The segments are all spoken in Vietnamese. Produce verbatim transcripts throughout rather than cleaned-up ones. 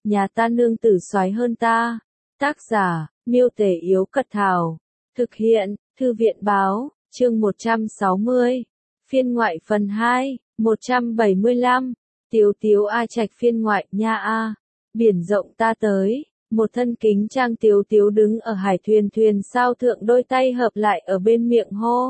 nhà ta nương tử soái hơn ta. Tác giả, Miêu Tể Yếu Cật Thảo. Thực hiện, Thư viện Báo, chương một trăm sáu mươi. Phiên ngoại phần hai, một trăm bảy mươi lăm. Tiếu tiếu ai trạch phiên ngoại, nha a. Biển rộng ta tới, một thân kính trang tiếu tiếu đứng ở hải thuyền thuyền sao thượng, đôi tay hợp lại ở bên miệng hô.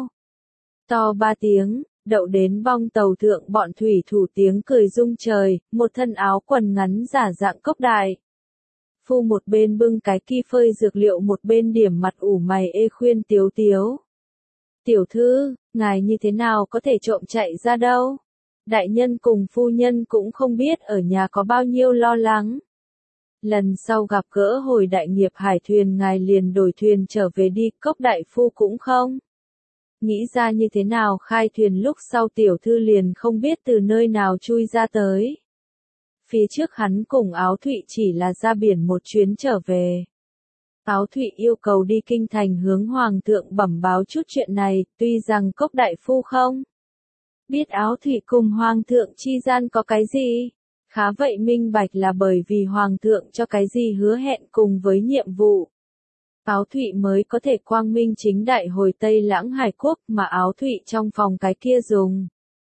To ba tiếng, đậu đến bong tàu thượng, bọn thủy thủ tiếng cười rung trời, một thân áo quần ngắn giả dạng cốc đại phu một bên bưng cái ki phơi dược liệu, một bên điểm mặt ủ mày ê khuyên tiếu tiếu. Tiểu thư, ngài như thế nào có thể trộm chạy ra đâu? Đại nhân cùng phu nhân cũng không biết ở nhà có bao nhiêu lo lắng. Lần sau gặp gỡ hồi đại nghiệp hải thuyền, ngài liền đổi thuyền trở về đi. Cốc đại phu cũng không nghĩ ra như thế nào khai thuyền, lúc sau tiểu thư liền không biết từ nơi nào chui ra tới. Phía trước hắn cùng Áo Thụy chỉ là ra biển một chuyến trở về. Áo Thụy yêu cầu đi kinh thành hướng hoàng thượng bẩm báo chút chuyện này, tuy rằng Cốc đại phu không biết Áo Thụy cùng hoàng thượng chi gian có cái gì, khá vậy minh bạch là bởi vì hoàng thượng cho cái gì hứa hẹn cùng với nhiệm vụ. Áo Thụy mới có thể quang minh chính đại hồi Tây Lãng Hải Quốc, mà Áo Thụy trong phòng cái kia dùng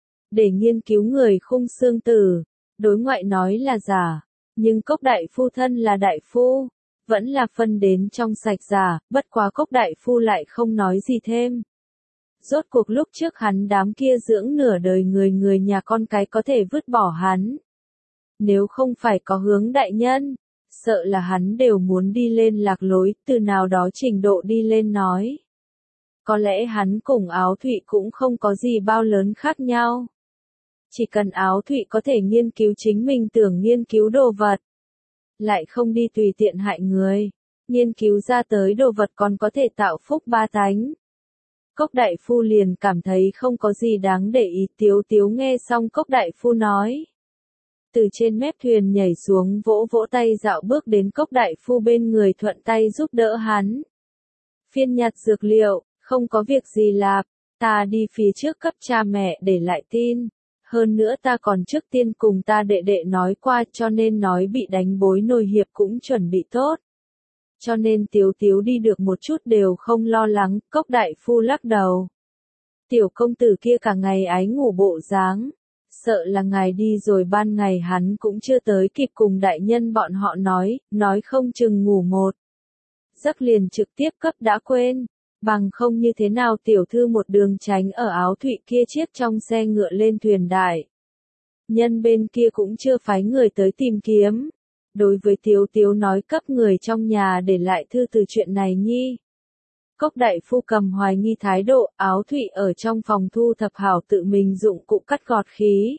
để nghiên cứu người khung xương tử, đối ngoại nói là giả, nhưng Cốc đại phu thân là đại phu, vẫn là phân đến trong sạch giả, bất quá Cốc đại phu lại không nói gì thêm. Rốt cuộc lúc trước hắn đám kia dưỡng nửa đời người người nhà con cái có thể vứt bỏ hắn. Nếu không phải có Hướng đại nhân, sợ là hắn đều muốn đi lên lạc lối, từ nào đó trình độ đi lên nói. Có lẽ hắn cùng Áo Thụy cũng không có gì bao lớn khác nhau. Chỉ cần Áo Thụy có thể nghiên cứu chính mình tưởng nghiên cứu đồ vật, lại không đi tùy tiện hại người, nghiên cứu ra tới đồ vật còn có thể tạo phúc ba tánh. Cốc đại phu liền cảm thấy không có gì đáng để ý. Tiếu tiếu nghe xong Cốc đại phu nói, từ trên mép thuyền nhảy xuống, vỗ vỗ tay dạo bước đến Cốc đại phu bên người, thuận tay giúp đỡ hắn. Phiên nhặt dược liệu, không có việc gì lạp, ta đi phía trước cấp cha mẹ để lại tin. Hơn nữa ta còn trước tiên cùng ta đệ đệ nói qua, cho nên nói bị đánh bối nồi hiệp cũng chuẩn bị tốt. Cho nên tiếu tiếu đi được một chút đều không lo lắng. Cốc đại phu lắc đầu. Tiểu công tử kia cả ngày ái ngủ bộ dáng, sợ là ngài đi rồi ban ngày hắn cũng chưa tới kịp cùng đại nhân bọn họ nói, nói không chừng ngủ một giấc liền trực tiếp cấp đã quên. Bằng không như thế nào tiểu thư một đường tránh ở Áo Thụy kia chiếc trong xe ngựa lên thuyền đại. Nhân bên kia cũng chưa phái người tới tìm kiếm. Đối với tiếu tiếu nói cấp người trong nhà để lại thư từ chuyện này nhi. Cốc đại phu cầm hoài nghi thái độ. Áo Thụy ở trong phòng thu thập hảo tự mình dụng cụ cắt gọt khí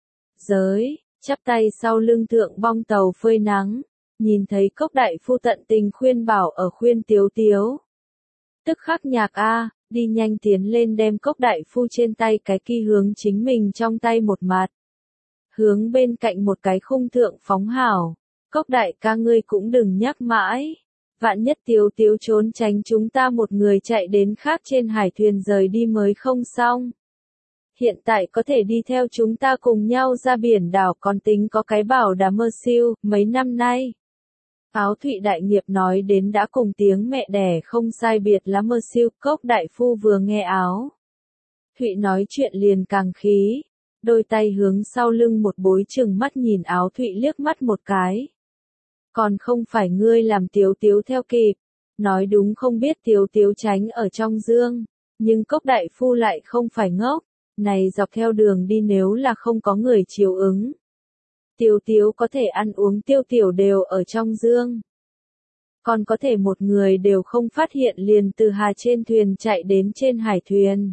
giới, chắp tay sau lưng thượng bong tàu phơi nắng. Nhìn thấy Cốc đại phu tận tình khuyên bảo ở khuyên tiếu tiếu. Tức khắc nhạc a, đi nhanh tiến lên đem Cốc đại phu trên tay cái ki hướng chính mình trong tay một mặt. Hướng bên cạnh một cái khung thượng phóng hảo. Cốc đại ca ngươi cũng đừng nhắc mãi. Vạn nhất tiếu tiếu trốn tránh chúng ta một người chạy đến khác trên hải thuyền rời đi mới không xong. Hiện tại có thể đi theo chúng ta cùng nhau ra biển đảo, còn tính có cái bảo đảm mơ siêu, mấy năm nay. Áo Thụy đại nghiệp nói đến đã cùng tiếng mẹ đẻ không sai biệt lắm mơ siêu. Cốc đại phu vừa nghe Áo Thụy nói chuyện liền càng khí, đôi tay hướng sau lưng một bối chừng mắt nhìn Áo Thụy liếc mắt một cái. Còn không phải ngươi làm tiếu tiếu theo kịp, nói đúng không biết tiếu tiếu tránh ở trong dương, nhưng Cốc đại phu lại không phải ngốc, này dọc theo đường đi nếu là không có người chiếu ứng. Tiếu tiếu có thể ăn uống tiêu tiểu đều ở trong dương. Còn có thể một người đều không phát hiện liền từ hà trên thuyền chạy đến trên hải thuyền.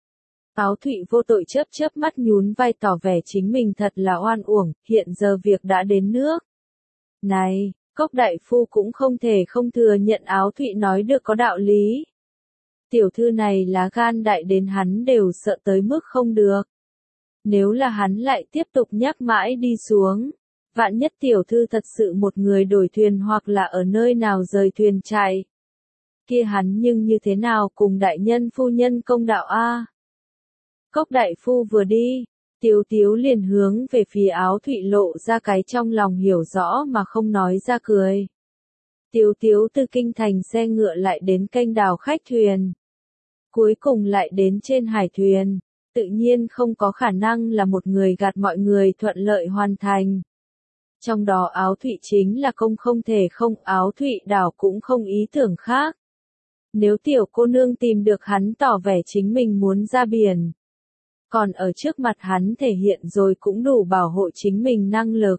Áo Thụy vô tội chớp chớp mắt nhún vai tỏ vẻ chính mình thật là oan uổng, hiện giờ việc đã đến nước. Này, Cốc đại phu cũng không thể không thừa nhận Áo Thụy nói được có đạo lý. Tiểu thư này lá gan đại đến hắn đều sợ tới mức không được. Nếu là hắn lại tiếp tục nhắc mãi đi xuống, vạn nhất tiểu thư thật sự một người đổi thuyền hoặc là ở nơi nào rời thuyền chạy, kia hắn nhưng như thế nào cùng đại nhân phu nhân công đạo a? Cốc đại phu vừa đi, Tiếu Tiếu liền hướng về phía Áo Thụy lộ ra cái trong lòng hiểu rõ mà không nói ra cười. Tiếu Tiếu từ kinh thành xe ngựa lại đến kênh đào khách thuyền. Cuối cùng lại đến trên hải thuyền, tự nhiên không có khả năng là một người gạt mọi người thuận lợi hoàn thành. Trong đó Áo Thụy chính là công không thể không, Áo Thụy đảo cũng không ý tưởng khác. Nếu tiểu cô nương tìm được hắn tỏ vẻ chính mình muốn ra biển. Còn ở trước mặt hắn thể hiện rồi cũng đủ bảo hộ chính mình năng lực.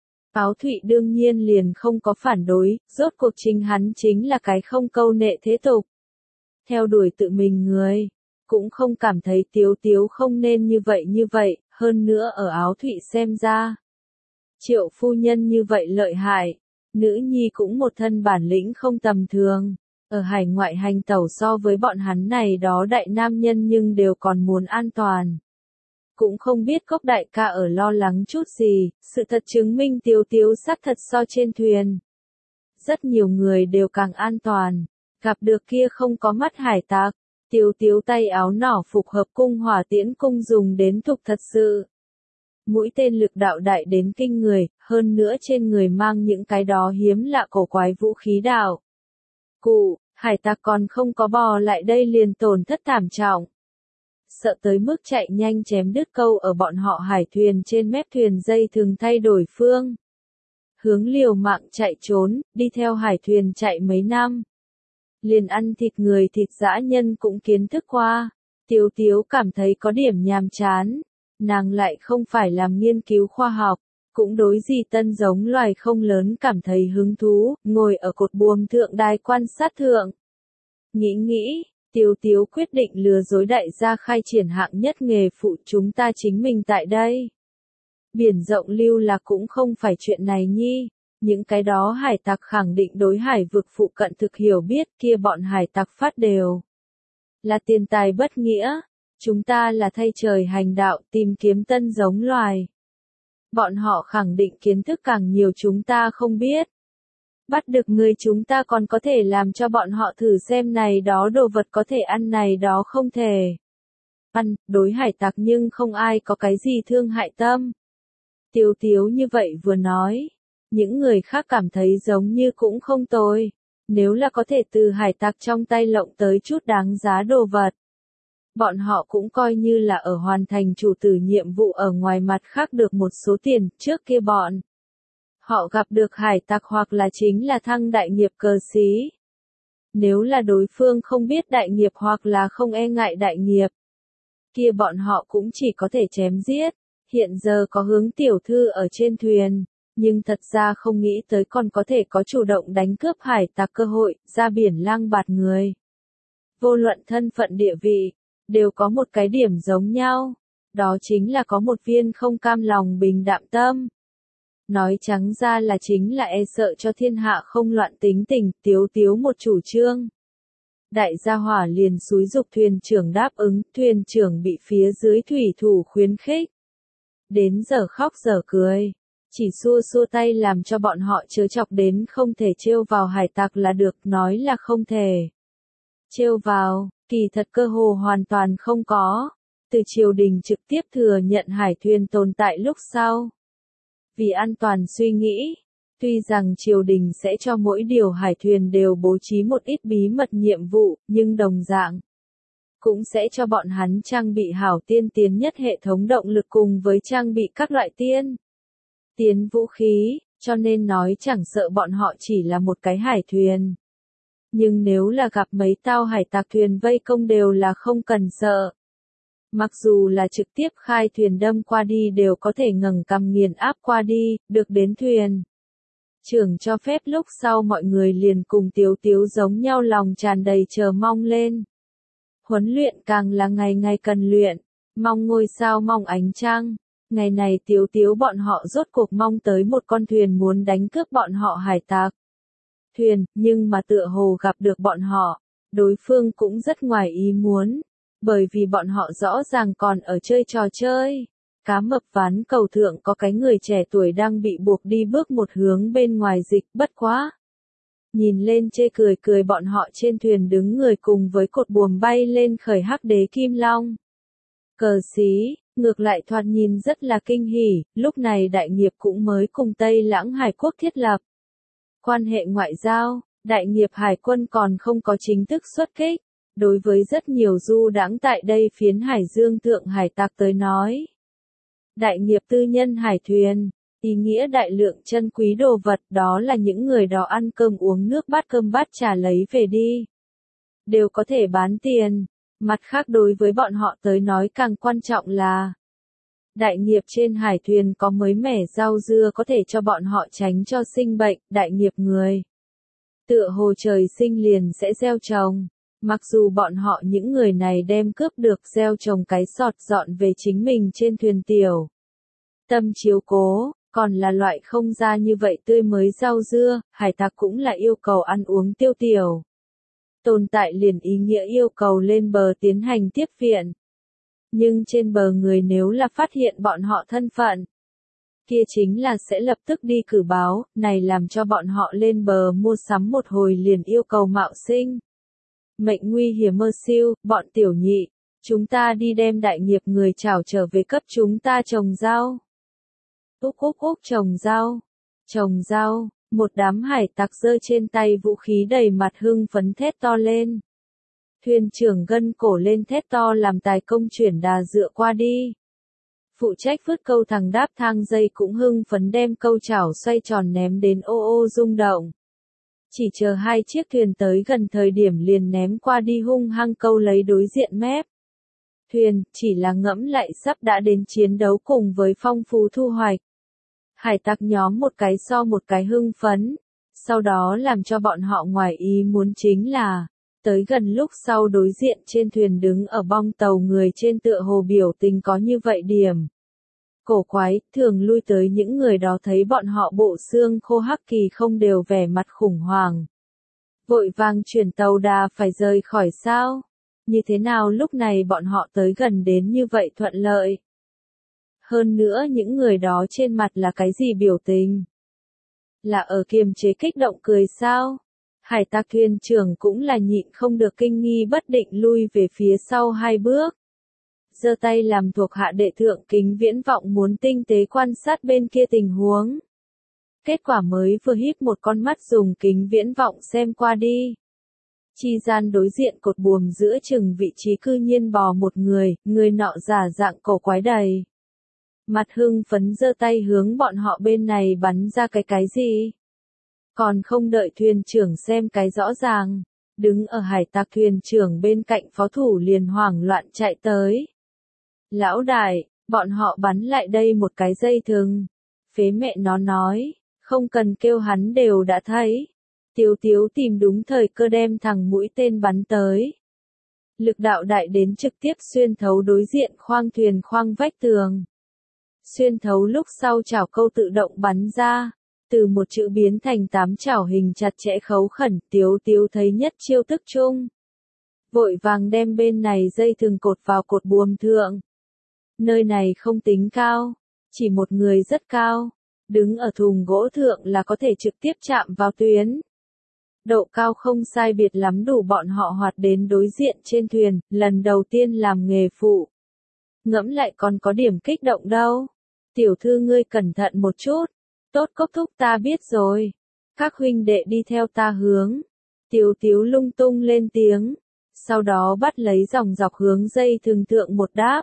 Áo Thụy đương nhiên liền không có phản đối, rốt cuộc chính hắn chính là cái không câu nệ thế tục. Theo đuổi tự mình người, cũng không cảm thấy Tiếu Tiếu không nên như vậy như vậy, hơn nữa ở Áo Thụy xem ra. Triệu phu nhân như vậy lợi hại, nữ nhi cũng một thân bản lĩnh không tầm thường, ở hải ngoại hành tẩu so với bọn hắn này đó đại nam nhân nhưng đều còn muốn an toàn. Cũng không biết Cốc đại ca ở lo lắng chút gì, sự thật chứng minh Tiếu Tiếu xác thật so trên thuyền. Rất nhiều người đều càng an toàn, gặp được kia không có mắt hải tặc, Tiếu Tiếu tay áo nỏ phục hợp cung hỏa tiễn cung dùng đến thục thật sự. Mũi tên lực đạo đại đến kinh người, hơn nữa trên người mang những cái đó hiếm lạ cổ quái vũ khí đạo. Cụ, hải tặc còn không có bò lại đây liền tổn thất thảm trọng. Sợ tới mức chạy nhanh chém đứt câu ở bọn họ hải thuyền trên mép thuyền dây thường thay đổi phương. Hướng liều mạng chạy trốn, đi theo hải thuyền chạy mấy năm. Liền ăn thịt người thịt dã nhân cũng kiến thức qua. Tiếu Tiếu cảm thấy có điểm nhàm chán. Nàng lại không phải làm nghiên cứu khoa học, cũng đối gì tân giống loài không lớn cảm thấy hứng thú, ngồi ở cột buồm thượng đài quan sát thượng. Nghĩ nghĩ, Tiếu Tiếu quyết định lừa dối đại gia khai triển hạng nhất nghề phụ chúng ta chính mình tại đây. Biển rộng lưu lạc cũng không phải chuyện này nhi, những cái đó hải tặc khẳng định đối hải vực phụ cận thực hiểu biết kia bọn hải tặc phát đều. Là tiền tài bất nghĩa. Chúng ta là thay trời hành đạo tìm kiếm tân giống loài. Bọn họ khẳng định kiến thức càng nhiều chúng ta không biết. Bắt được người chúng ta còn có thể làm cho bọn họ thử xem này đó đồ vật có thể ăn này đó không thể. Ăn, đối hải tặc nhưng không ai có cái gì thương hại tâm. Tiếu Tiếu như vậy vừa nói. Những người khác cảm thấy giống như cũng không tồi. Nếu là có thể từ hải tặc trong tay lộng tới chút đáng giá đồ vật. Bọn họ cũng coi như là ở hoàn thành chủ tử nhiệm vụ ở ngoài mặt khác được một số tiền trước kia bọn. Họ gặp được hải tặc hoặc là chính là thăng đại nghiệp cờ xí. Nếu là đối phương không biết đại nghiệp hoặc là không e ngại đại nghiệp. Kia bọn họ cũng chỉ có thể chém giết. Hiện giờ có hướng tiểu thư ở trên thuyền. Nhưng thật ra không nghĩ tới còn có thể có chủ động đánh cướp hải tặc cơ hội, ra biển lang bạt người. Vô luận thân phận địa vị. Đều có một cái điểm giống nhau, đó chính là có một viên không cam lòng bình đạm tâm. Nói trắng ra là chính là e sợ cho thiên hạ không loạn tính tình, Tiếu Tiếu một chủ trương. Đại gia hỏa liền xúi dục thuyền trưởng đáp ứng, thuyền trưởng bị phía dưới thủy thủ khuyến khích. Đến giờ khóc giờ cười, chỉ xua xua tay làm cho bọn họ chớ chọc đến không thể trêu vào hải tặc là được, nói là không thể. Trêu vào. Kỳ thật cơ hồ hoàn toàn không có. Từ triều đình trực tiếp thừa nhận hải thuyền tồn tại lúc sau. Vì an toàn suy nghĩ, tuy rằng triều đình sẽ cho mỗi điều hải thuyền đều bố trí một ít bí mật nhiệm vụ, nhưng đồng dạng cũng sẽ cho bọn hắn trang bị hảo tiên tiến nhất hệ thống động lực cùng với trang bị các loại tiên tiến vũ khí, cho nên nói chẳng sợ bọn họ chỉ là một cái hải thuyền. Nhưng nếu là gặp mấy tao hải tặc thuyền vây công đều là không cần sợ. Mặc dù là trực tiếp khai thuyền đâm qua đi đều có thể ngẩng cằm nghiền áp qua đi, được đến thuyền. Trưởng cho phép lúc sau mọi người liền cùng Tiếu Tiếu giống nhau lòng tràn đầy chờ mong lên. Huấn luyện càng là ngày ngày cần luyện, mong ngôi sao mong ánh trăng. Ngày này Tiếu Tiếu bọn họ rốt cuộc mong tới một con thuyền muốn đánh cướp bọn họ hải tặc. Thuyền, nhưng mà tựa hồ gặp được bọn họ, đối phương cũng rất ngoài ý muốn, bởi vì bọn họ rõ ràng còn ở chơi trò chơi. Cá mập ván cầu thượng có cái người trẻ tuổi đang bị buộc đi bước một hướng bên ngoài dịch, bất quá. Nhìn lên chê cười cười bọn họ trên thuyền đứng người cùng với cột buồm bay lên khởi hắc đế kim long. Cờ xí, Ngược lại thoạt nhìn rất là kinh hỉ, lúc này đại nghiệp cũng mới cùng Tây Lãng Hải quốc thiết lập quan hệ ngoại giao, đại nghiệp hải quân còn không có chính thức xuất kích. Đối với rất nhiều du đãng tại đây phiến Hải Dương Thượng Hải tặc tới nói, đại nghiệp tư nhân hải thuyền, ý nghĩa đại lượng chân quý đồ vật, đó là những người đó ăn cơm uống nước bát cơm bát trà lấy về đi, đều có thể bán tiền. Mặt khác đối với bọn họ tới nói càng quan trọng là đại nghiệp trên hải thuyền có mới mẻ rau dưa có thể cho bọn họ tránh cho sinh bệnh. Đại nghiệp người tựa hồ trời sinh liền sẽ gieo trồng, mặc dù bọn họ những người này đem cướp được gieo trồng cái sọt dọn về chính mình trên thuyền tiểu tâm chiếu cố, còn là loại không ra như vậy tươi mới rau dưa. Hải tặc cũng là yêu cầu ăn uống tiêu tiểu, tồn tại liền ý nghĩa yêu cầu lên bờ tiến hành tiếp viện. Nhưng trên bờ người nếu là phát hiện bọn họ thân phận, kia chính là sẽ lập tức đi cử báo, này làm cho bọn họ lên bờ mua sắm một hồi liền yêu cầu mạo sinh. Mệnh nguy hiểm mơ siêu, bọn tiểu nhị, chúng ta đi đem đại nghiệp người trảo trở về cấp chúng ta trồng rau. Úc úc úc trồng rau, trồng rau, một đám hải tặc giơ trên tay vũ khí đầy mặt hưng phấn thét to lên. Thuyền trưởng gân cổ lên thét to làm tài công chuyển đà dựa qua đi. Phụ trách vứt câu thằng đáp thang dây cũng hưng phấn đem câu chảo xoay tròn ném đến ô ô rung động. Chỉ chờ hai chiếc thuyền tới gần thời điểm liền ném qua đi hung hăng câu lấy đối diện mép. Thuyền chỉ là ngẫm lại sắp đã đến chiến đấu cùng với phong phú thu hoạch. Hải tặc nhóm một cái so một cái hưng phấn, sau đó làm cho bọn họ ngoài ý muốn chính là, tới gần lúc sau đối diện trên thuyền đứng ở bong tàu người trên tựa hồ biểu tình có như vậy điểm. Cổ quái, thường lui tới những người đó thấy bọn họ bộ xương khô hắc kỳ không đều vẻ mặt khủng hoảng. Vội vàng chuyển tàu đà phải rời khỏi sao? Như thế nào lúc này bọn họ tới gần đến như vậy thuận lợi? Hơn nữa những người đó trên mặt là cái gì biểu tình? Là ở kiềm chế kích động cười sao? Hải tặc thuyền trưởng cũng là nhịn không được kinh nghi bất định lui về phía sau hai bước. Giơ tay làm thuộc hạ đệ thượng kính viễn vọng muốn tinh tế quan sát bên kia tình huống. Kết quả mới vừa híp một con mắt dùng kính viễn vọng xem qua đi. Chi gian đối diện cột buồm giữa chừng vị trí cư nhiên bò một người, người nọ giả dạng cổ quái đầy. Mặt hưng phấn giơ tay hướng bọn họ bên này bắn ra cái cái gì? Còn không đợi thuyền trưởng xem cái rõ ràng, đứng ở hải tặc thuyền trưởng bên cạnh phó thủ liền hoảng loạn chạy tới. Lão đại, bọn họ bắn lại đây một cái dây thừng. Phế mẹ nó nói, không cần kêu hắn đều đã thấy. Tiếu tiếu tìm đúng thời cơ đem thằng mũi tên bắn tới. Lực đạo đại đến trực tiếp xuyên thấu đối diện khoang thuyền khoang vách tường. Xuyên thấu lúc sau chảo câu tự động bắn ra. Từ một chữ biến thành tám chảo hình chặt chẽ khấu khẩn, tiếu tiếu thấy nhất chiêu tức chung. Vội vàng đem bên này dây thừng cột vào cột buồm thượng. Nơi này không tính cao, chỉ một người rất cao, đứng ở thùng gỗ thượng là có thể trực tiếp chạm vào tuyến. Độ cao không sai biệt lắm đủ bọn họ hoạt đến đối diện trên thuyền, lần đầu tiên làm nghề phụ. Ngẫm lại còn có điểm kích động đâu. Tiểu thư ngươi cẩn thận một chút. Tốt cốc thúc ta biết rồi. Các huynh đệ đi theo ta hướng. Tiếu tiếu lung tung lên tiếng. Sau đó bắt lấy dòng dọc hướng dây thừng thượng một đáp.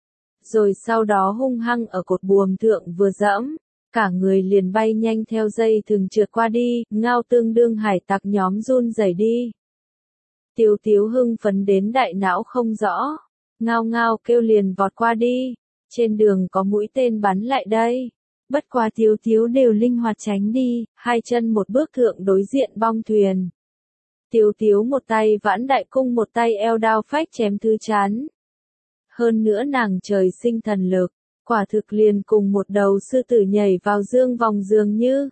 Rồi sau đó hung hăng ở cột buồm thượng vừa dẫm. Cả người liền bay nhanh theo dây thừng trượt qua đi. Ngao tương đương hải tặc nhóm run rẩy đi. Tiếu tiếu hưng phấn đến đại não không rõ. Ngao ngao kêu liền vọt qua đi. Trên đường có mũi tên bắn lại đây. Bất quá tiếu tiếu đều linh hoạt tránh đi, hai chân một bước thượng đối diện bong thuyền. Tiếu tiếu một tay vãn đại cung một tay eo đao phách chém thứ chán. Hơn nữa nàng trời sinh thần lực, quả thực liền cùng một đầu sư tử nhảy vào dương vòng dường như.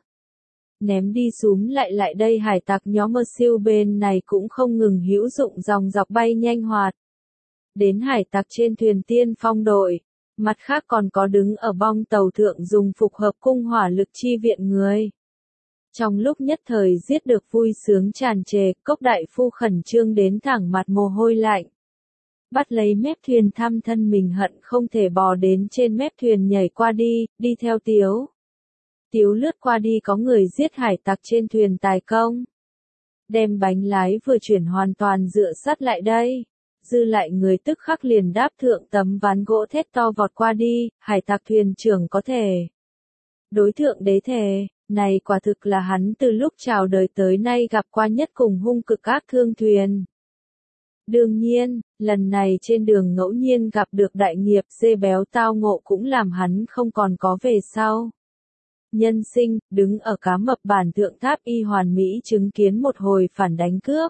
Ném đi súm lại lại đây hải tặc nhóm mơ siêu bên này cũng không ngừng hữu dụng dòng dọc bay nhanh hoạt. Đến hải tặc trên thuyền tiên phong đội. Mặt khác còn có đứng ở bong tàu thượng dùng phục hợp cung hỏa lực chi viện người. Trong lúc nhất thời giết được vui sướng tràn trề, cốc đại phu khẩn trương đến thẳng mặt mồ hôi lạnh. bắt lấy mép thuyền thăm thân mình hận không thể bò đến trên mép thuyền nhảy qua đi, đi theo Tiếu. Tiếu lướt qua đi có người giết hải tặc trên thuyền tài công. Đem bánh lái vừa chuyển hoàn toàn dựa sát lại đây. Dư lại người tức khắc liền đáp thượng tấm ván gỗ thét to vọt qua đi, hải tặc thuyền trưởng có thể. Đối thượng đế thề, này quả thực là hắn từ lúc chào đời tới nay gặp qua nhất cùng hung cực ác thương thuyền. Đương nhiên, lần này trên đường ngẫu nhiên gặp được đại nghiệp dê béo tao ngộ cũng làm hắn không còn có về sau. Nhân sinh, đứng ở cá mập bản thượng tháp y hoàn mỹ chứng kiến một hồi phản đánh cướp.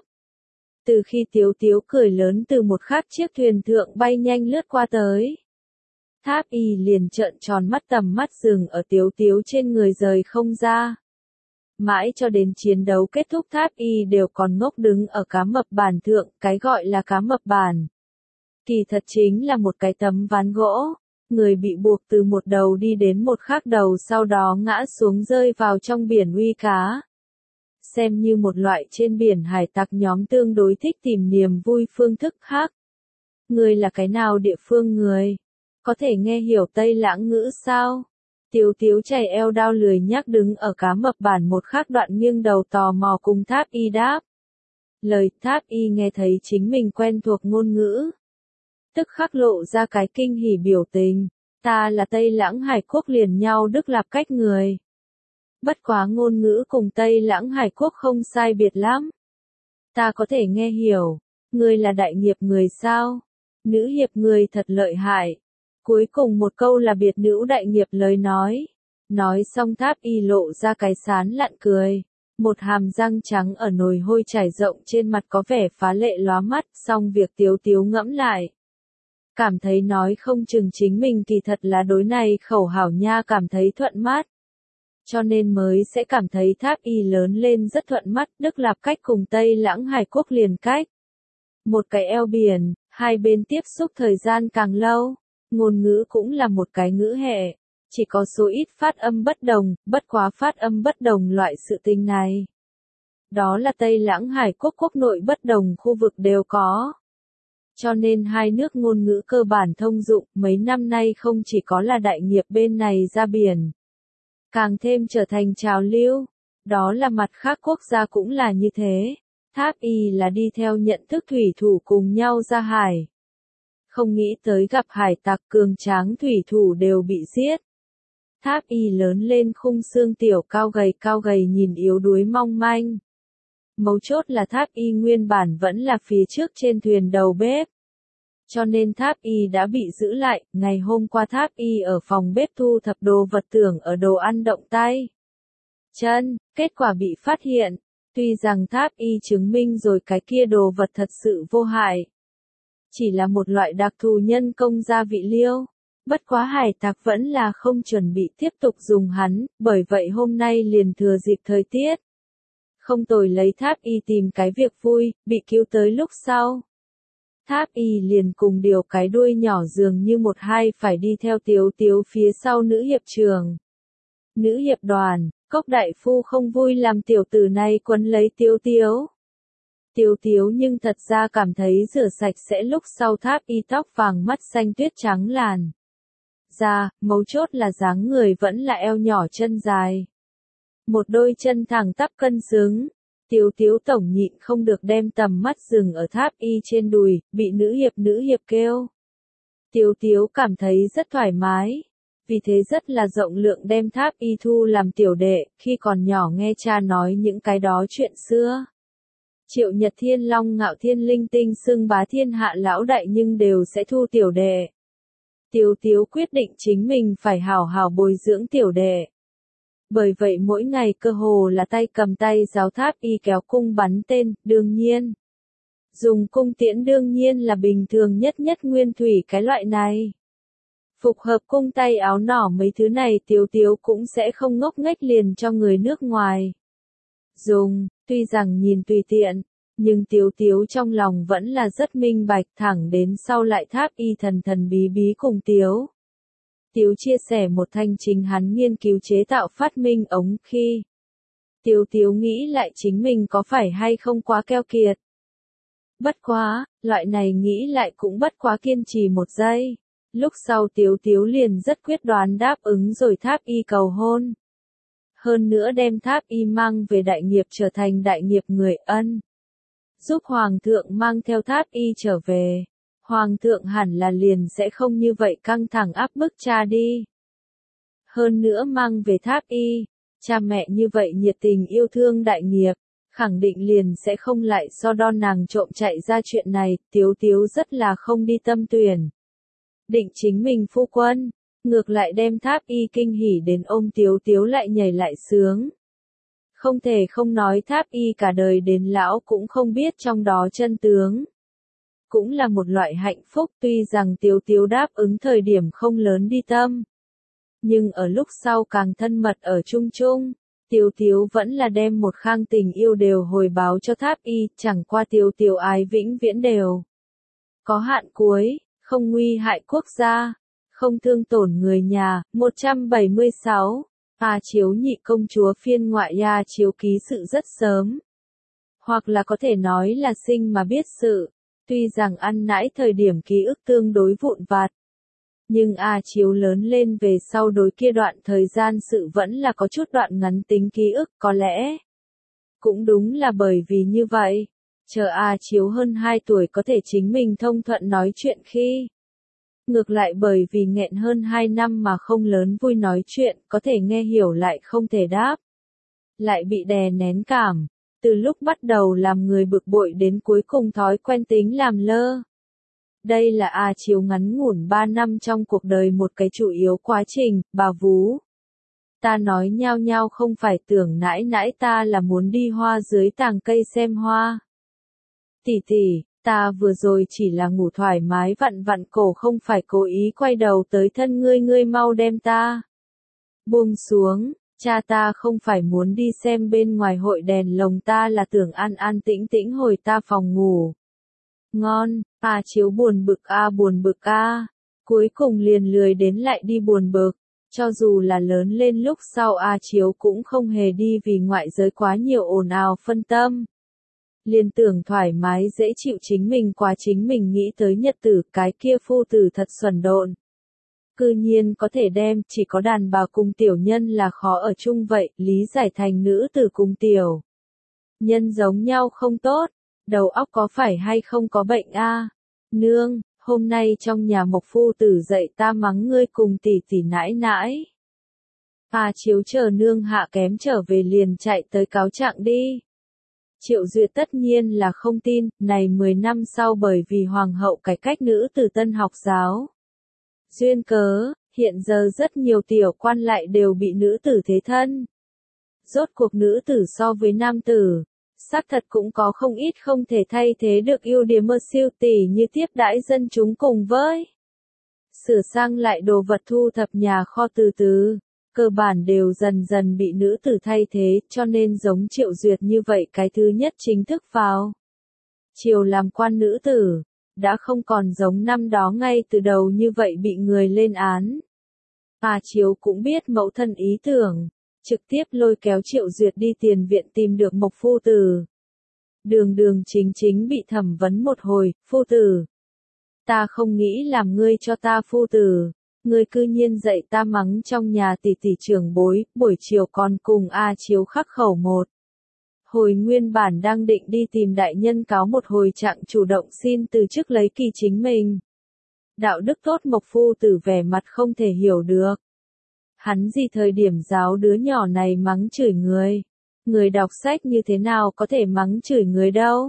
Từ khi Tiếu Tiếu cười lớn từ một khác chiếc thuyền thượng bay nhanh lướt qua tới. Tháp y liền trợn tròn mắt tầm mắt dừng ở Tiếu Tiếu trên người rời không ra. Mãi cho đến chiến đấu kết thúc Tháp y đều còn ngốc đứng ở cá mập bản thượng, cái gọi là cá mập bản. Kỳ thật chính là một cái tấm ván gỗ, người bị buộc từ một đầu đi đến một khác đầu sau đó ngã xuống rơi vào trong biển uy cá. Xem như một loại trên biển hải tặc nhóm tương đối thích tìm niềm vui phương thức khác. Người là cái nào địa phương người? Có thể nghe hiểu Tây Lãng ngữ sao? Tiếu Tiếu chảy eo đao lười nhác đứng ở cá mập bản một khác đoạn nghiêng đầu tò mò cùng Tháp y đáp. Lời Tháp y nghe thấy chính mình quen thuộc ngôn ngữ. Tức khắc lộ ra cái kinh hỉ biểu tình. Ta là Tây Lãng Hải Quốc liền nhau Đức Lạp cách người. Bất quá ngôn ngữ cùng Tây Lãng Hải Quốc không sai biệt lắm. Ta có thể nghe hiểu. Ngươi là đại nghiệp người sao? Nữ hiệp người thật lợi hại. Cuối cùng một câu là biệt nữ đại nghiệp lời nói. Nói xong Tháp y lộ ra cái sán lạn cười. Một hàm răng trắng ở nồi hôi trải rộng trên mặt có vẻ phá lệ lóa mắt, xong việc Tiếu Tiếu ngẫm lại. Cảm thấy nói không chừng chính mình kỳ thật là đối này khẩu hảo nha cảm thấy thuận mắt. Cho nên mới sẽ cảm thấy Tháp y lớn lên rất thuận mắt, Đức Lạp cách cùng Tây Lãng Hải Quốc liền cách. Một cái eo biển, hai bên tiếp xúc thời gian càng lâu, ngôn ngữ cũng là một cái ngữ hệ, chỉ có số ít phát âm bất đồng, bất quá phát âm bất đồng loại sự tình này. Đó là Tây Lãng Hải Quốc quốc nội bất đồng khu vực đều có. Cho nên hai nước ngôn ngữ cơ bản thông dụng, mấy năm nay không chỉ có là đại nghiệp bên này ra biển. Càng thêm trở thành trào lưu, đó là mặt khác quốc gia cũng là như thế. Tháp y là đi theo nhận thức thủy thủ cùng nhau ra hải. Không nghĩ tới gặp hải tặc cường tráng thủy thủ đều bị giết. Tháp y lớn lên khung xương tiểu cao gầy cao gầy nhìn yếu đuối mong manh. Mấu chốt là Tháp y nguyên bản vẫn là phía trước trên thuyền đầu bếp. Cho nên Tháp y đã bị giữ lại, ngày hôm qua Tháp y ở phòng bếp thu thập đồ vật tưởng ở đồ ăn động tay. Chân, kết quả bị phát hiện. Tuy rằng Tháp y chứng minh rồi cái kia đồ vật thật sự vô hại. Chỉ là một loại đặc thù nhân công gia vị liêu. Bất quá hải tặc vẫn là không chuẩn bị tiếp tục dùng hắn, bởi vậy hôm nay liền thừa dịp thời tiết. Không tồi lấy Tháp y tìm cái việc vui, bị cứu tới lúc sau. Tháp y liền cùng điều cái đuôi nhỏ dường như một hai phải đi theo Tiếu Tiếu phía sau nữ hiệp trường. Nữ hiệp đoàn, Cốc đại phu không vui làm tiểu tử này quấn lấy Tiếu Tiếu. Tiếu Tiếu nhưng thật ra cảm thấy rửa sạch sẽ lúc sau Tháp y tóc vàng mắt xanh tuyết trắng làn. Da, mấu chốt là dáng người vẫn là eo nhỏ chân dài. Một đôi chân thẳng tắp cân xứng. Tiếu Tiếu tổng nhịn không được đem tầm mắt dừng ở Tháp y trên đùi, bị nữ hiệp nữ hiệp kêu. Tiếu Tiếu cảm thấy rất thoải mái. Vì thế rất là rộng lượng đem Tháp y thu làm tiểu đệ, khi còn nhỏ nghe cha nói những cái đó chuyện xưa. Triệu Nhật Thiên Long Ngạo Thiên Linh Tinh xưng bá thiên hạ lão đại nhưng đều sẽ thu tiểu đệ. Tiếu Tiếu quyết định chính mình phải hảo hảo bồi dưỡng tiểu đệ. Bởi vậy mỗi ngày cơ hồ là tay cầm tay giáo Tháp y kéo cung bắn tên, đương nhiên. Dùng cung tiễn đương nhiên là bình thường nhất nhất nguyên thủy cái loại này. Phục hợp cung tay áo nỏ mấy thứ này Tiếu Tiếu cũng sẽ không ngốc nghếch liền cho người nước ngoài. Dùng, tuy rằng nhìn tùy tiện, nhưng Tiếu Tiếu trong lòng vẫn là rất minh bạch thẳng đến sau lại Tháp y thần thần bí bí cùng Tiếu. Tiếu chia sẻ một thanh trình hắn nghiên cứu chế tạo phát minh ống khi. Tiếu Tiếu nghĩ lại chính mình có phải hay không quá keo kiệt. Bất quá, loại này nghĩ lại cũng bất quá kiên trì một giây. Lúc sau Tiếu Tiếu liền rất quyết đoán đáp ứng rồi Tháp Y cầu hôn. Hơn nữa đem Tháp Y mang về đại nghiệp trở thành đại nghiệp người ân. Giúp Hoàng thượng mang theo Tháp Y trở về. Hoàng thượng hẳn là liền sẽ không như vậy căng thẳng áp bức cha đi. Hơn nữa mang về Tháp Y, cha mẹ như vậy nhiệt tình yêu thương đại nghiệp, khẳng định liền sẽ không lại so đo nàng trộm chạy ra chuyện này, Tiếu Tiếu rất là không đi tâm tuyển. Định chính mình phu quân, ngược lại đem Tháp Y kinh hỉ đến ôm Tiếu Tiếu lại nhảy lại sướng. Không thể không nói Tháp Y cả đời đến lão cũng không biết trong đó chân tướng. Cũng là một loại hạnh phúc tuy rằng Tiếu Tiếu đáp ứng thời điểm không lớn đi tâm. Nhưng ở lúc sau càng thân mật ở chung chung, Tiếu Tiếu vẫn là đem một khang tình yêu đều hồi báo cho Tháp Y, chẳng qua Tiếu Tiếu ái vĩnh viễn đều. Có hạn cuối, không nguy hại quốc gia, không thương tổn người nhà, một trăm bảy mươi sáu. A Chiếu nhị công chúa phiên ngoại A Chiếu ký sự rất sớm. Hoặc là có thể nói là sinh mà biết sự, tuy rằng ăn nãi thời điểm ký ức tương đối vụn vặt. Nhưng A Chiếu lớn lên về sau đối kia đoạn thời gian sự vẫn là có chút đoạn ngắn tính ký ức có lẽ. Cũng đúng là bởi vì như vậy, chờ A Chiếu hơn hai tuổi có thể chính mình thông thuận nói chuyện khi. Ngược lại bởi vì nghẹn hơn hai năm mà không lớn vui nói chuyện, có thể nghe hiểu lại không thể đáp. Lại bị đè nén cảm, từ lúc bắt đầu làm người bực bội đến cuối cùng thói quen tính làm lơ. Đây là A Chiếu ngắn ngủn ba năm trong cuộc đời một cái chủ yếu quá trình, bà vú. Ta nói nhao nhao không phải tưởng nãi nãi ta là muốn đi hoa dưới tàng cây xem hoa. Tỷ tỷ, ta vừa rồi chỉ là ngủ thoải mái vặn vặn cổ không phải cố ý quay đầu tới thân ngươi ngươi mau đem ta. Buông xuống, cha ta không phải muốn đi xem bên ngoài hội đèn lồng ta là tưởng an an tĩnh tĩnh hồi ta phòng ngủ. Ngon, A Chiếu buồn bực a buồn bực a, cuối cùng liền lười đến lại đi buồn bực, cho dù là lớn lên lúc sau A Chiếu cũng không hề đi vì ngoại giới quá nhiều ồn ào phân tâm. Liền tưởng thoải mái dễ chịu chính mình quá chính mình nghĩ tới nhật tử cái kia phu tử thật xuẩn độn. Cư nhiên có thể đem chỉ có đàn bà cùng tiểu nhân là khó ở chung vậy, lý giải thành nữ tử cùng tiểu. Nhân giống nhau không tốt. Đầu óc có phải hay không có bệnh a? Nương, hôm nay trong nhà Mộc phu tử dậy ta mắng ngươi cùng tỷ tỷ nãi nãi. A Chiếu chờ nương hạ kém trở về liền chạy tới cáo trạng đi. Triệu Duyệt tất nhiên là không tin, này mười năm sau bởi vì hoàng hậu cải cách nữ tử tân học giáo. Duyên cớ, hiện giờ rất nhiều tiểu quan lại đều bị nữ tử thế thân. Rốt cuộc nữ tử so với nam tử. Xác thật cũng có không ít không thể thay thế được ưu điểm mơ siêu tỷ như tiếp đãi dân chúng cùng với. Sửa sang lại đồ vật thu thập nhà kho từ từ, cơ bản đều dần dần bị nữ tử thay thế cho nên giống Triệu Duyệt như vậy cái thứ nhất chính thức vào. Triều làm quan nữ tử, đã không còn giống năm đó ngay từ đầu như vậy bị người lên án. A Chiếu cũng biết mẫu thân ý tưởng. Trực tiếp lôi kéo Triệu Duyệt đi tiền viện tìm được Mộc phu tử. Đường đường chính chính bị thẩm vấn một hồi, phu tử. Ta không nghĩ làm ngươi cho ta phu tử. Ngươi cư nhiên dạy ta mắng trong nhà tỷ tỷ trưởng bối, buổi chiều còn cùng A Chiếu khắc khẩu một. Hồi nguyên bản đang định đi tìm đại nhân cáo một hồi trạng chủ động xin từ chức lấy kỳ chính mình. Đạo đức tốt Mộc phu tử vẻ mặt không thể hiểu được. Hắn gì thời điểm giáo đứa nhỏ này mắng chửi người. Người đọc sách như thế nào có thể mắng chửi người đâu.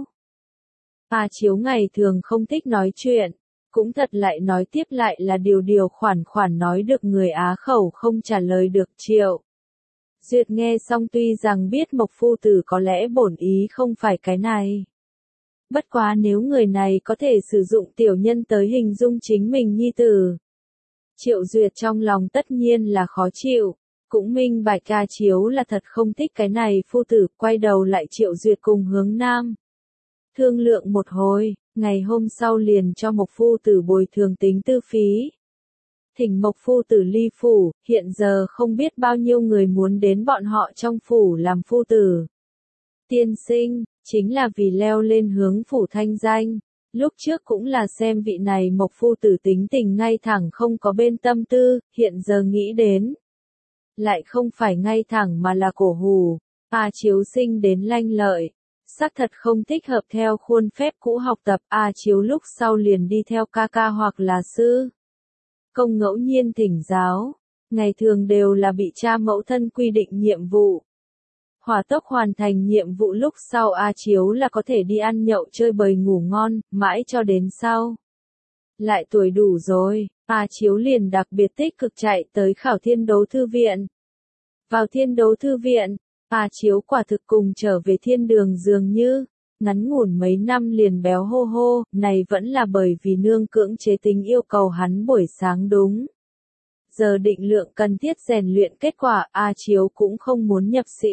A Chiếu ngày thường không thích nói chuyện. Cũng thật lại nói tiếp lại là điều điều khoản khoản nói được người á khẩu không trả lời được Triệu. Duyệt nghe xong tuy rằng biết Mộc phu tử có lẽ bổn ý không phải cái này. Bất quá nếu người này có thể sử dụng tiểu nhân tới hình dung chính mình nhi tử. Triệu Duyệt trong lòng tất nhiên là khó chịu, cũng minh bạch A Chiếu là thật không thích cái này phu tử, quay đầu lại Triệu Duyệt cùng hướng nam. Thương lượng một hồi, ngày hôm sau liền cho Mộc phu tử bồi thường tính tư phí. Thỉnh Mộc phu tử ly phủ, hiện giờ không biết bao nhiêu người muốn đến bọn họ trong phủ làm phu tử. Tiên sinh, chính là vì leo lên hướng phủ thanh danh. Lúc trước cũng là xem vị này mộc phu tử tính tình ngay thẳng không có bên tâm tư, hiện giờ nghĩ đến. Lại không phải ngay thẳng mà là cổ hủ. A Chiếu sinh đến lanh lợi. Xác thật không thích hợp theo khuôn phép cũ học tập. A Chiếu lúc sau liền đi theo ca ca hoặc là sư công ngẫu nhiên thỉnh giáo. Ngày thường đều là bị cha mẫu thân quy định nhiệm vụ. Hỏa tốc hoàn thành nhiệm vụ lúc sau A Chiếu là có thể đi ăn nhậu chơi bời ngủ ngon, mãi cho đến sau. Lại tuổi đủ rồi, A Chiếu liền đặc biệt tích cực chạy tới khảo thiên đấu thư viện. Vào thiên đấu thư viện, A Chiếu quả thực cùng trở về thiên đường dường như, ngắn ngủn mấy năm liền béo hô hô, này vẫn là bởi vì nương cưỡng chế tính yêu cầu hắn buổi sáng đúng. Giờ định lượng cần thiết rèn luyện kết quả A Chiếu cũng không muốn nhập sĩ.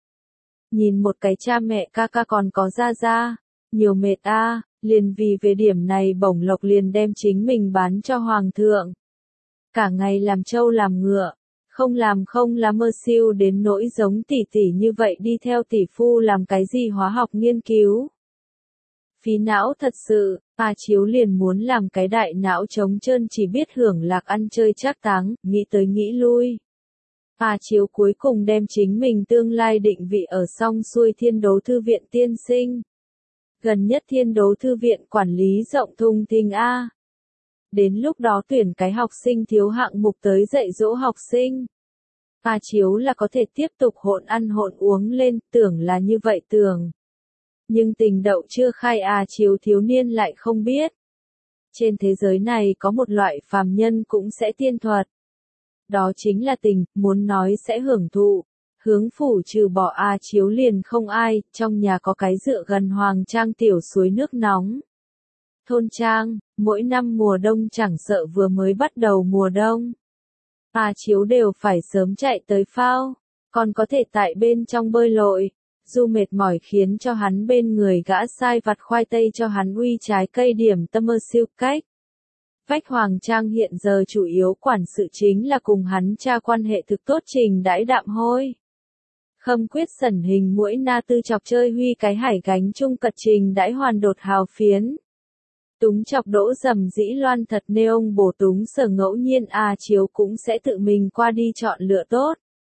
Nhìn một cái cha mẹ ca ca còn có ra ra, nhiều mệt a, liền vì về điểm này bổng lộc liền đem chính mình bán cho hoàng thượng. Cả ngày làm trâu làm ngựa, không làm không là mơ siêu đến nỗi giống tỷ tỷ như vậy đi theo tỷ phu làm cái gì hóa học nghiên cứu. Phí não thật sự, A Chiếu liền muốn làm cái đại não trống trơn chỉ biết hưởng lạc ăn chơi trác táng, nghĩ tới nghĩ lui. A Chiếu cuối cùng đem chính mình tương lai định vị ở xong xuôi thiên đấu thư viện tiên sinh. Gần nhất thiên đấu thư viện quản lý rộng thùng thình A. Đến lúc đó tuyển cái học sinh thiếu hạng mục tới dạy dỗ học sinh. A Chiếu là có thể tiếp tục hỗn ăn hỗn uống lên, tưởng là như vậy tưởng. Nhưng tình đậu chưa khai A Chiếu thiếu niên lại không biết. Trên thế giới này có một loại phàm nhân cũng sẽ tiên thuật. Đó chính là tình, muốn nói sẽ hưởng thụ. Hướng phủ trừ bỏ A Chiếu liền không ai, trong nhà có cái dựa gần Hoàng Trang tiểu suối nước nóng. Thôn Trang, mỗi năm mùa đông chẳng sợ vừa mới bắt đầu mùa đông. A Chiếu đều phải sớm chạy tới phao, còn có thể tại bên trong bơi lội. Dù mệt mỏi khiến cho hắn bên người gã sai vặt khoai tây cho hắn uy trái cây điểm tâm mơ siêu cách. Vách Hoàng Trang hiện giờ chủ yếu quản sự chính là cùng hắn cha quan hệ thực tốt Trình Đãi đạm hôi. Khâm quyết sẩn hình mũi na tư chọc chơi huy cái hải gánh chung cật Trình Đãi hoàn đột hào phiến. Túng chọc đỗ dầm dĩ loan thật nê ông bổ túng sở ngẫu nhiên A Chiếu cũng sẽ tự mình qua đi chọn lựa tốt.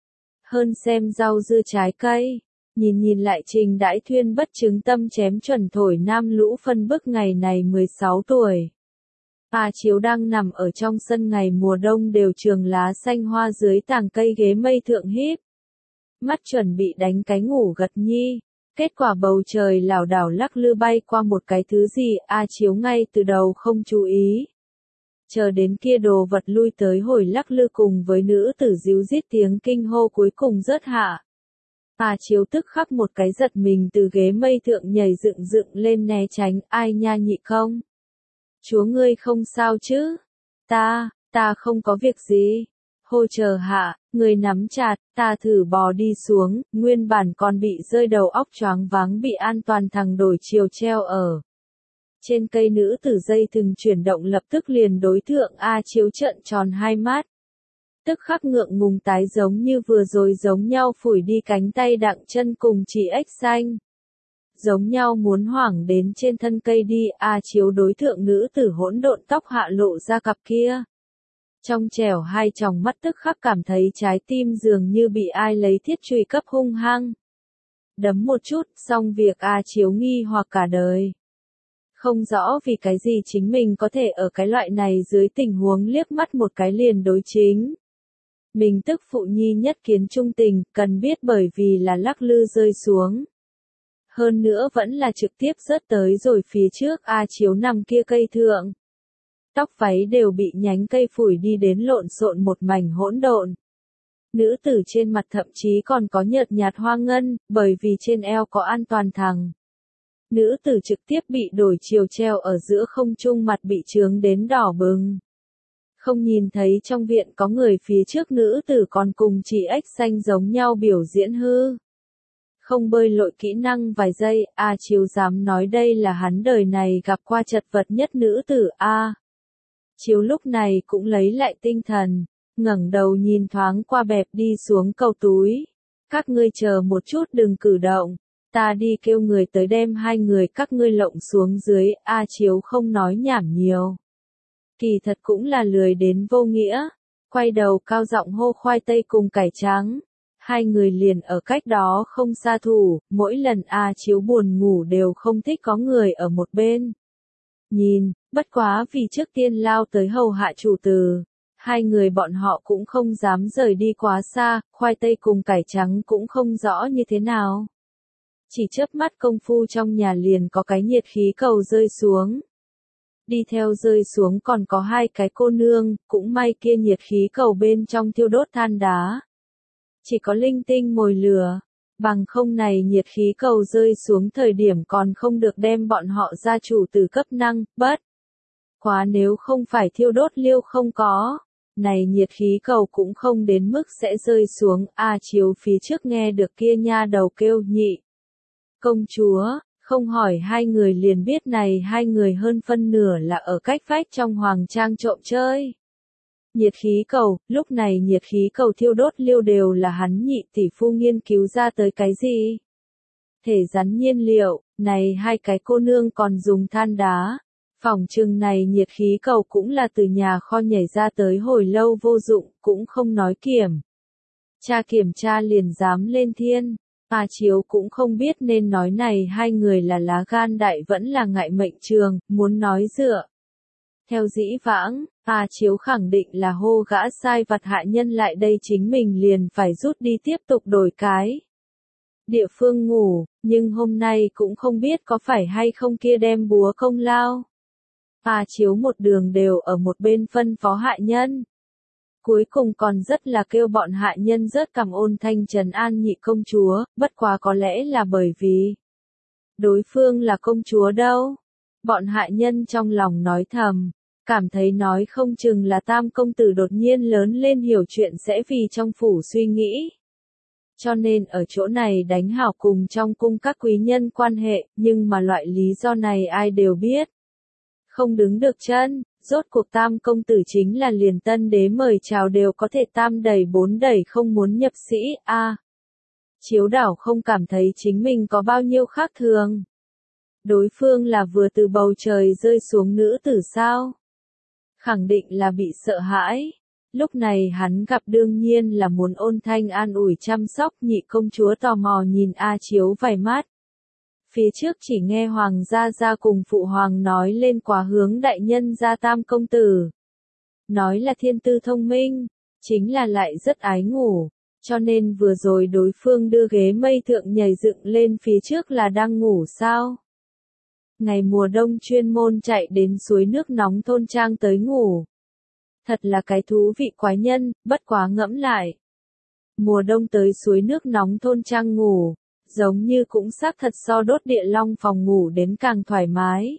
Hơn xem rau dưa trái cây. Nhìn nhìn lại Trình Đãi thuyên bất chứng tâm chém chuẩn thổi nam lũ phân bức ngày này mười sáu tuổi. A Chiếu đang nằm ở trong sân ngày mùa đông đều trường lá xanh hoa dưới tàng cây ghế mây thượng híp. Mắt chuẩn bị đánh cái ngủ gật nhi. Kết quả bầu trời lảo đảo lắc lư bay qua một cái thứ gì A Chiếu ngay từ đầu không chú ý. Chờ đến kia đồ vật lui tới hồi lắc lư cùng với nữ tử díu dít tiếng kinh hô cuối cùng rớt hạ. A Chiếu tức khắc một cái giật mình từ ghế mây thượng nhảy dựng dựng lên né tránh, ai nha nhị không? Chúa ngươi không sao chứ? Ta, ta không có việc gì. Hô chờ hạ, người nắm chặt, ta thử bò đi xuống, nguyên bản còn bị rơi đầu óc choáng váng bị an toàn thằng đổi chiều treo ở. Trên cây nữ tử dây thừng chuyển động lập tức liền đối thượng A Chiếu trợn tròn hai mắt. Tức khắc ngượng ngùng tái giống như vừa rồi giống nhau phủi đi cánh tay đặng chân cùng chỉ ếch xanh. Giống nhau muốn hoảng đến trên thân cây đi A Chiếu đối thượng nữ tử hỗn độn tóc hạ lộ ra cặp kia. Trong trẻo hai tròng mắt tức khắc cảm thấy trái tim dường như bị ai lấy thiết chùy cấp hung hăng. Đấm một chút, xong việc A Chiếu nghi hoặc cả đời. Không rõ vì cái gì chính mình có thể ở cái loại này dưới tình huống liếc mắt một cái liền đối chính. Mình tức phụ nhi nhất kiến trung tình, cần biết bởi vì là lắc lư rơi xuống. Hơn nữa vẫn là trực tiếp rớt tới rồi phía trước A Chiếu nằm kia cây thượng. Tóc váy đều bị nhánh cây phủi đi đến lộn xộn một mảnh hỗn độn. Nữ tử trên mặt thậm chí còn có nhợt nhạt hoa ngân, bởi vì trên eo có an toàn thằng. Nữ tử trực tiếp bị đổi chiều treo ở giữa không trung mặt bị chướng đến đỏ bừng. Không nhìn thấy trong viện có người phía trước nữ tử còn cùng chỉ ếch xanh giống nhau biểu diễn hư. Không bơi lội kỹ năng vài giây, A Chiếu dám nói đây là hắn đời này gặp qua chật vật nhất nữ tử A. Chiếu lúc này cũng lấy lại tinh thần, ngẩng đầu nhìn thoáng qua bẹp đi xuống cầu túi. Các ngươi chờ một chút đừng cử động, Ta đi kêu người tới đem hai người các ngươi lộng xuống dưới, A Chiếu không nói nhảm nhiều. Kỳ thật cũng là lười đến vô nghĩa, quay đầu cao giọng hô khoai tây cùng cải trắng. Hai người liền ở cách đó không xa thủ, mỗi lần A Chiếu buồn ngủ đều không thích có người ở một bên. Nhìn, bất quá vì trước tiên lao tới hầu hạ chủ tử. Hai người bọn họ cũng không dám rời đi quá xa, khoai tây cùng cải trắng cũng không rõ như thế nào. Chỉ chớp mắt công phu trong nhà liền có cái nhiệt khí cầu rơi xuống. Đi theo rơi xuống còn có hai cái cô nương, cũng may kia nhiệt khí cầu bên trong thiêu đốt than đá. Chỉ có linh tinh mồi lửa, bằng không này nhiệt khí cầu rơi xuống thời điểm còn không được đem bọn họ gia chủ từ cấp năng, bất. Quá nếu không phải thiêu đốt liêu không có, này nhiệt khí cầu cũng không đến mức sẽ rơi xuống. A Chiếu phía trước nghe được kia nha đầu kêu nhị công chúa, không hỏi hai người liền biết này hai người hơn phân nửa là ở cách vách trong hoàng trang trộm chơi. Nhiệt khí cầu, lúc này nhiệt khí cầu thiêu đốt liêu đều là hắn nhị tỷ phu nghiên cứu ra tới cái gì? Thể rắn nhiên liệu, này hai cái cô nương còn dùng than đá. Phỏng chừng này nhiệt khí cầu cũng là từ nhà kho nhảy ra tới hồi lâu vô dụng, cũng không nói kiểm. Cha kiểm tra liền dám lên thiên. A Chiếu cũng không biết nên nói này hai người là lá gan đại vẫn là ngại mệnh trường, muốn nói dựa. Theo dĩ vãng, A Chiếu khẳng định là hô gã sai vặt hạ nhân lại đây chính mình liền phải rút đi tiếp tục đổi cái địa phương ngủ, nhưng hôm nay cũng không biết có phải hay không kia đem búa công lao. A Chiếu một đường đều ở một bên phân phó hạ nhân. Cuối cùng còn rất là kêu bọn hạ nhân rớt cảm ôn thanh trấn an nhị công chúa, bất quá có lẽ là bởi vì đối phương là công chúa đâu. Bọn hạ nhân trong lòng nói thầm, cảm thấy nói không chừng là tam công tử đột nhiên lớn lên hiểu chuyện sẽ vì trong phủ suy nghĩ. Cho nên ở chỗ này đánh hảo cùng trong cung các quý nhân quan hệ, nhưng mà loại lý do này ai đều biết. Không đứng được chân, rốt cuộc tam công tử chính là liền tân đế mời chào đều có thể tam đẩy bốn đẩy không muốn nhập sĩ, a à, Chiếu đảo không cảm thấy chính mình có bao nhiêu khác thường. Đối phương là vừa từ bầu trời rơi xuống nữ tử sao? Khẳng định là bị sợ hãi. Lúc này hắn gặp đương nhiên là muốn ôn thanh an ủi chăm sóc. Nhị công chúa tò mò nhìn A Chiếu vài mắt. Phía trước chỉ nghe hoàng gia gia cùng phụ hoàng nói lên quá hướng đại nhân gia tam công tử. Nói là thiên tư thông minh, chính là lại rất ái ngủ, cho nên vừa rồi đối phương đưa ghế mây thượng nhảy dựng lên phía trước là đang ngủ sao. Ngày mùa đông chuyên môn chạy đến suối nước nóng thôn trang tới ngủ. Thật là cái thú vị quái nhân, bất quá ngẫm lại. Mùa đông tới suối nước nóng thôn trang ngủ, giống như cũng xác thật so đốt địa long phòng ngủ đến càng thoải mái.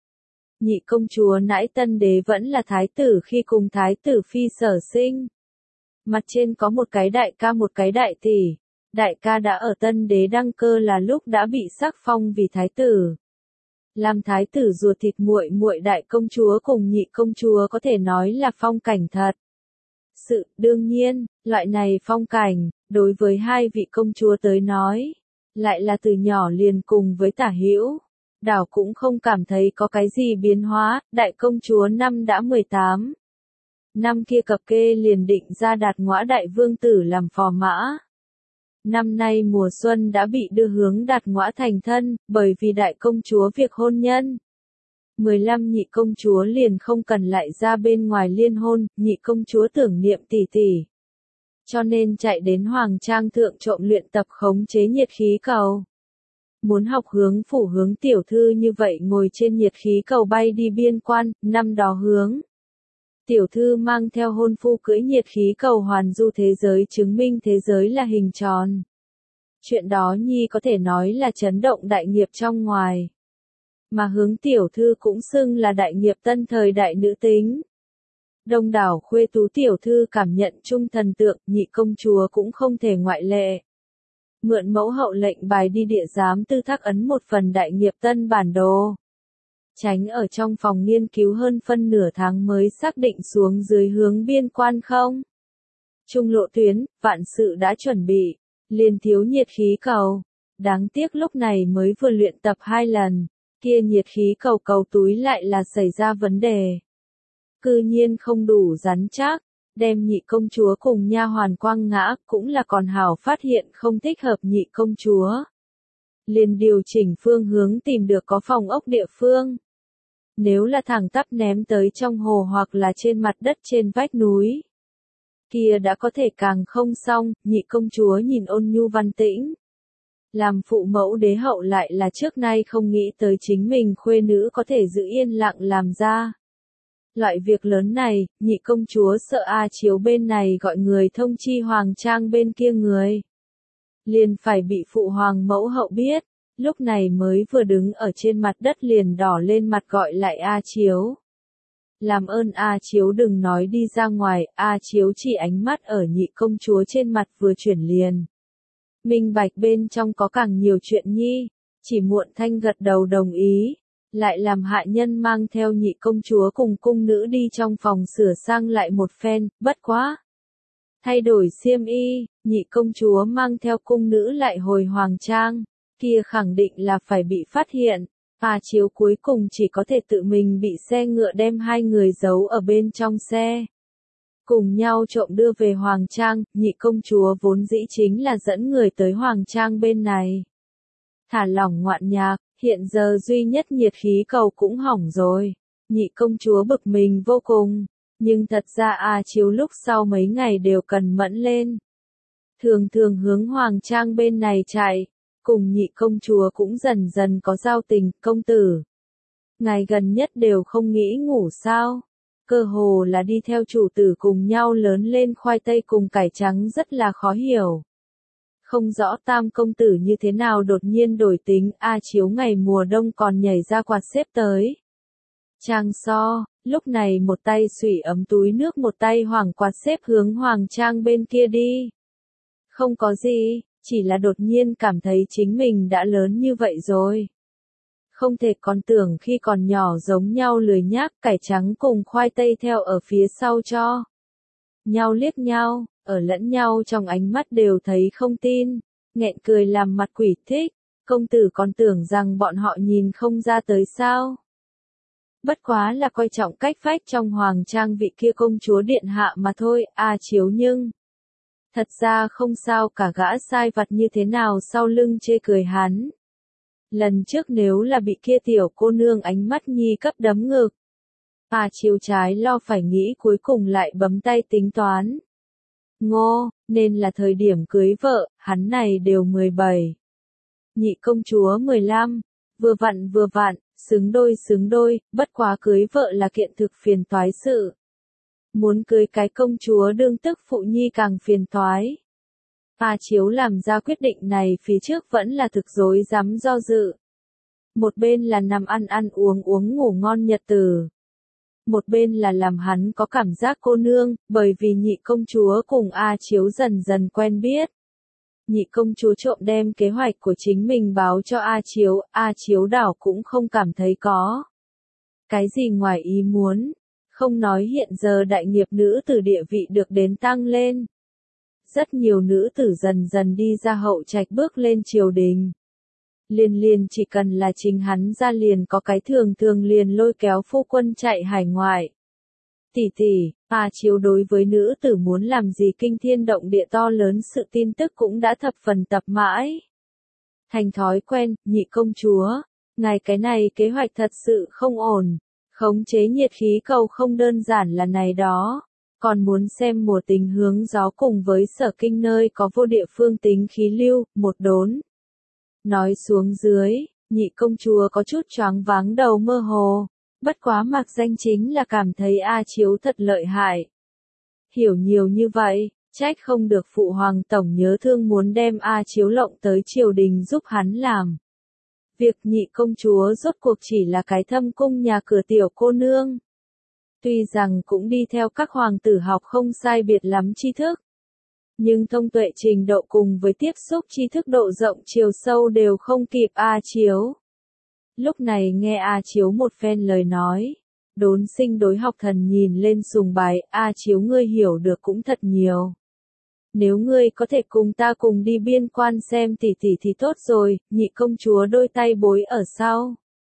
Nhị công chúa nãi tân đế vẫn là thái tử khi cùng thái tử phi sở sinh. Mặt trên có một cái đại ca một cái đại tỷ. Đại ca đã ở tân đế đăng cơ là lúc đã bị sắc phong vì thái tử. Làm thái tử ruột thịt muội muội đại công chúa cùng nhị công chúa có thể nói là phong cảnh thật. Sự, đương nhiên, loại này phong cảnh, đối với hai vị công chúa tới nói, lại là từ nhỏ liền cùng với tả hữu. Đảo cũng không cảm thấy có cái gì biến hóa, đại công chúa năm đã mười tám. Năm kia cập kê liền định ra đạt ngõa đại vương tử làm phò mã. Năm nay mùa xuân đã bị đưa hướng đạt ngõa thành thân, bởi vì đại công chúa việc hôn nhân. mười lăm nhị công chúa liền không cần lại ra bên ngoài liên hôn, nhị công chúa tưởng niệm tỷ tỷ. Cho nên chạy đến hoàng trang thượng trộm luyện tập khống chế nhiệt khí cầu. Muốn học hướng phủ hướng tiểu thư như vậy ngồi trên nhiệt khí cầu bay đi biên quan, năm đó hướng. Tiểu thư mang theo hôn phu cưỡi nhiệt khí cầu hoàn du thế giới chứng minh thế giới là hình tròn. Chuyện đó nhi có thể nói là chấn động đại nghiệp trong ngoài. Mà hướng tiểu thư cũng xưng là đại nghiệp tân thời đại nữ tính. Đông đảo khuê tú tiểu thư cảm nhận chung thần tượng, nhị công chúa cũng không thể ngoại lệ. Mượn mẫu hậu lệnh bài đi địa giám tư thác ấn một phần đại nghiệp tân bản đồ. Tránh ở trong phòng nghiên cứu hơn phân nửa tháng mới xác định xuống dưới hướng biên quan không. Trung lộ tuyến, vạn sự đã chuẩn bị, liền thiếu nhiệt khí cầu. Đáng tiếc lúc này mới vừa luyện tập hai lần, kia nhiệt khí cầu cầu túi lại là xảy ra vấn đề. Cư nhiên không đủ rắn chắc, đem nhị công chúa cùng nha hoàn quăng ngã, cũng là còn hảo phát hiện không thích hợp nhị công chúa. Liền điều chỉnh phương hướng tìm được có phòng ốc địa phương. Nếu là thẳng tắp ném tới trong hồ hoặc là trên mặt đất trên vách núi, kia đã có thể càng không xong. Nhị công chúa nhìn ôn nhu văn tĩnh. Làm phụ mẫu đế hậu lại là trước nay không nghĩ tới chính mình khuê nữ có thể giữ yên lặng làm ra. Loại việc lớn này, nhị công chúa sợ A Chiếu bên này gọi người thông chi hoàng trang bên kia người. Liền phải bị phụ hoàng mẫu hậu biết, lúc này mới vừa đứng ở trên mặt đất liền đỏ lên mặt gọi lại A Chiếu. Làm ơn A Chiếu đừng nói đi ra ngoài, A Chiếu chỉ ánh mắt ở nhị công chúa trên mặt vừa chuyển liền. Minh bạch bên trong có càng nhiều chuyện nhi, chỉ muộn thanh gật đầu đồng ý, lại làm hạ nhân mang theo nhị công chúa cùng cung nữ đi trong phòng sửa sang lại một phen, bất quá. Thay đổi xiêm y, nhị công chúa mang theo cung nữ lại hồi hoàng trang, kia khẳng định là phải bị phát hiện. A Chiếu cuối cùng chỉ có thể tự mình bị xe ngựa đem hai người giấu ở bên trong xe. Cùng nhau trộm đưa về hoàng trang, nhị công chúa vốn dĩ chính là dẫn người tới hoàng trang bên này. Thả lỏng ngoạn nhạc, hiện giờ duy nhất nhiệt khí cầu cũng hỏng rồi. Nhị công chúa bực mình vô cùng, nhưng thật ra A Chiếu lúc sau mấy ngày đều cần mẫn lên. Thường thường hướng hoàng trang bên này chạy, cùng nhị công chúa cũng dần dần có giao tình. Công tử, ngày gần nhất đều không nghĩ ngủ sao? Cơ hồ là đi theo chủ tử cùng nhau lớn lên, khoai tây cùng cải trắng rất là khó hiểu. Không rõ tam công tử như thế nào đột nhiên đổi tính. A Chiếu ngày mùa đông còn nhảy ra quạt xếp tới. Trang so, lúc này một tay xủy ấm túi nước một tay hoảng quạt xếp hướng hoàng trang bên kia đi. Không có gì, chỉ là đột nhiên cảm thấy chính mình đã lớn như vậy rồi. Không thể còn tưởng khi còn nhỏ giống nhau lười nhác, cải trắng cùng khoai tây theo ở phía sau cho nhau liếc nhau, ở lẫn nhau trong ánh mắt đều thấy không tin, nghẹn cười làm mặt quỷ thích. Công tử còn tưởng rằng bọn họ nhìn không ra tới sao? Bất quá là coi trọng cách phách trong hoàng trang vị kia công chúa điện hạ mà thôi. A Chiếu nhưng thật ra không sao cả, gã sai vặt như thế nào sau lưng chê cười hắn. Lần trước nếu là bị kia tiểu cô nương ánh mắt nhi cấp đấm ngực, A Chiếu trái lo phải nghĩ, cuối cùng lại bấm tay tính toán. Ngô, nên là thời điểm cưới vợ, hắn này đều mười bảy. Nhị công chúa mười lăm, vừa vặn vừa vặn, xứng đôi xứng đôi, bất quá cưới vợ là kiện thực phiền toái sự. Muốn cưới cái công chúa đương tức phụ nhi càng phiền toái. A Chiếu làm ra quyết định này phía trước vẫn là thực rối rắm do dự. Một bên là nằm ăn ăn uống uống ngủ ngon nhật tử. Một bên là làm hắn có cảm giác cô nương, bởi vì nhị công chúa cùng A Chiếu dần dần quen biết. Nhị công chúa trộm đem kế hoạch của chính mình báo cho A Chiếu, A Chiếu đảo cũng không cảm thấy có cái gì ngoài ý muốn. Không nói hiện giờ đại nghiệp nữ tử địa vị được đến tăng lên. Rất nhiều nữ tử dần dần đi ra hậu trạch bước lên triều đình. Liền liền chỉ cần là chính hắn ra liền có cái thường thường liền lôi kéo phu quân chạy hải ngoại. Tỷ tỷ, A Chiếu đối với nữ tử muốn làm gì kinh thiên động địa to lớn sự tin tức cũng đã thập phần tập mãi. Thành thói quen, nhị công chúa, ngài cái này kế hoạch thật sự không ổn. Khống chế nhiệt khí cầu không đơn giản là này đó, còn muốn xem mùa tình hướng gió cùng với sở kinh nơi có vô địa phương tính khí lưu, một đốn. Nói xuống dưới, nhị công chúa có chút choáng váng đầu mơ hồ, bất quá mặc danh chính là cảm thấy A Chiếu thật lợi hại. Hiểu nhiều như vậy, trách không được phụ hoàng tổng nhớ thương muốn đem A Chiếu lộng tới triều đình giúp hắn làm. Việc nhị công chúa rốt cuộc chỉ là cái thâm cung nhà cửa tiểu cô nương. Tuy rằng cũng đi theo các hoàng tử học không sai biệt lắm tri thức. Nhưng thông tuệ trình độ cùng với tiếp xúc tri thức độ rộng chiều sâu đều không kịp A Chiếu. Lúc này nghe A Chiếu một phen lời nói, đốn sinh đối học thần nhìn lên sùng bái, A Chiếu ngươi hiểu được cũng thật nhiều. Nếu ngươi có thể cùng ta cùng đi biên quan xem tỷ tỷ thì tốt rồi, nhị công chúa đôi tay bối ở sau.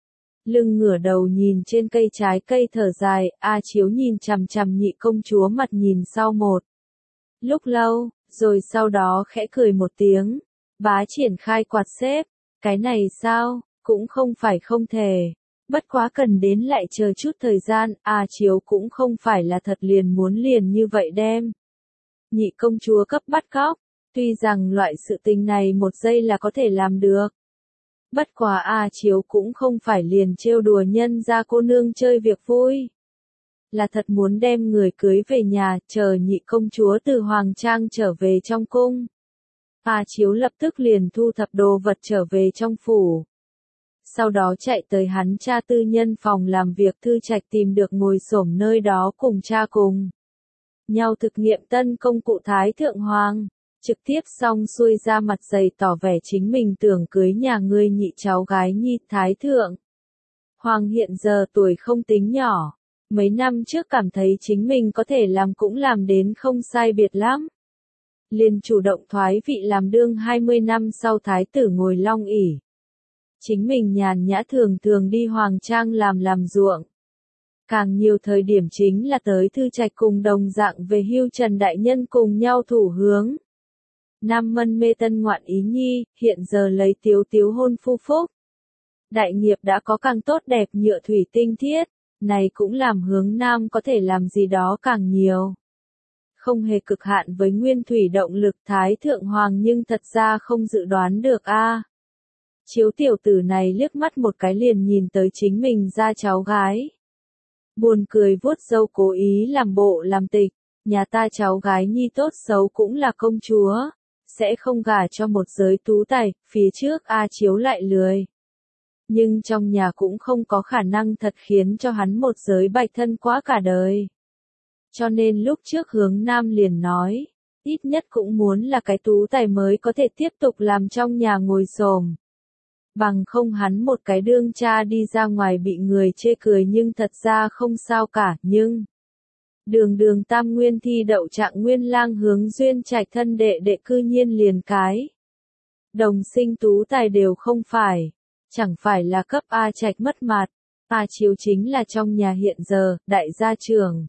Lưng ngửa đầu nhìn trên cây trái cây thở dài, A Chiếu nhìn chằm chằm nhị công chúa mặt nhìn sau một lúc lâu, rồi sau đó khẽ cười một tiếng. Bá triển khai quạt xếp, cái này sao, cũng không phải không thể. Bất quá cần đến lại chờ chút thời gian, A Chiếu cũng không phải là thật liền muốn liền như vậy đem. Nhị công chúa cấp bắt cóc, tuy rằng loại sự tình này một giây là có thể làm được. Bất quá A Chiếu cũng không phải liền trêu đùa nhân ra cô nương chơi việc vui. Là thật muốn đem người cưới về nhà, chờ nhị công chúa từ Hoàng Trang trở về trong cung. A Chiếu lập tức liền thu thập đồ vật trở về trong phủ. Sau đó chạy tới hắn cha tư nhân phòng làm việc Thư Trạch tìm được ngồi xổm nơi đó cùng cha cùng nhau thực nghiệm tân công cụ Thái Thượng Hoàng. Trực tiếp xong xuôi ra mặt dày tỏ vẻ chính mình tưởng cưới nhà ngươi nhị cháu gái nhi Thái Thượng Hoàng hiện giờ tuổi không tính nhỏ. Mấy năm trước cảm thấy chính mình có thể làm cũng làm đến không sai biệt lắm. Liền chủ động thoái vị làm đương hai mươi năm sau thái tử ngồi long ỷ. Chính mình nhàn nhã thường thường đi Hoàng Trang làm làm ruộng. Càng nhiều thời điểm chính là tới Thư Trạch cùng đồng dạng về hưu Trần Đại Nhân cùng nhau thủ hướng. Nam mân mê tân ngoạn ý nhi, hiện giờ lấy tiếu tiếu hôn phu phúc. Đại nghiệp đã có càng tốt đẹp nhựa thủy tinh thiết, này cũng làm hướng Nam có thể làm gì đó càng nhiều. Không hề cực hạn với nguyên thủy động lực Thái Thượng Hoàng nhưng thật ra không dự đoán được a. À. Chiếu tiểu tử này liếc mắt một cái liền nhìn tới chính mình ra cháu gái. Buồn cười vuốt râu cố ý làm bộ làm tịch, nhà ta cháu gái nhi tốt xấu cũng là công chúa, sẽ không gả cho một giới tú tài, phía trước A Chiếu lại lười. Nhưng trong nhà cũng không có khả năng thật khiến cho hắn một giới bạch thân quá cả đời. Cho nên lúc trước hướng Nam liền nói, ít nhất cũng muốn là cái tú tài mới có thể tiếp tục làm trong nhà ngồi xổm. Bằng không hắn một cái đương cha đi ra ngoài bị người chê cười nhưng thật ra không sao cả, nhưng đường đường tam nguyên thi đậu trạng nguyên lang hướng duyên trạch thân đệ đệ cư nhiên liền cái đồng sinh tú tài đều không phải, chẳng phải là cấp A Trạch mất mặt. A Chiếu chính là trong nhà hiện giờ, đại gia trưởng.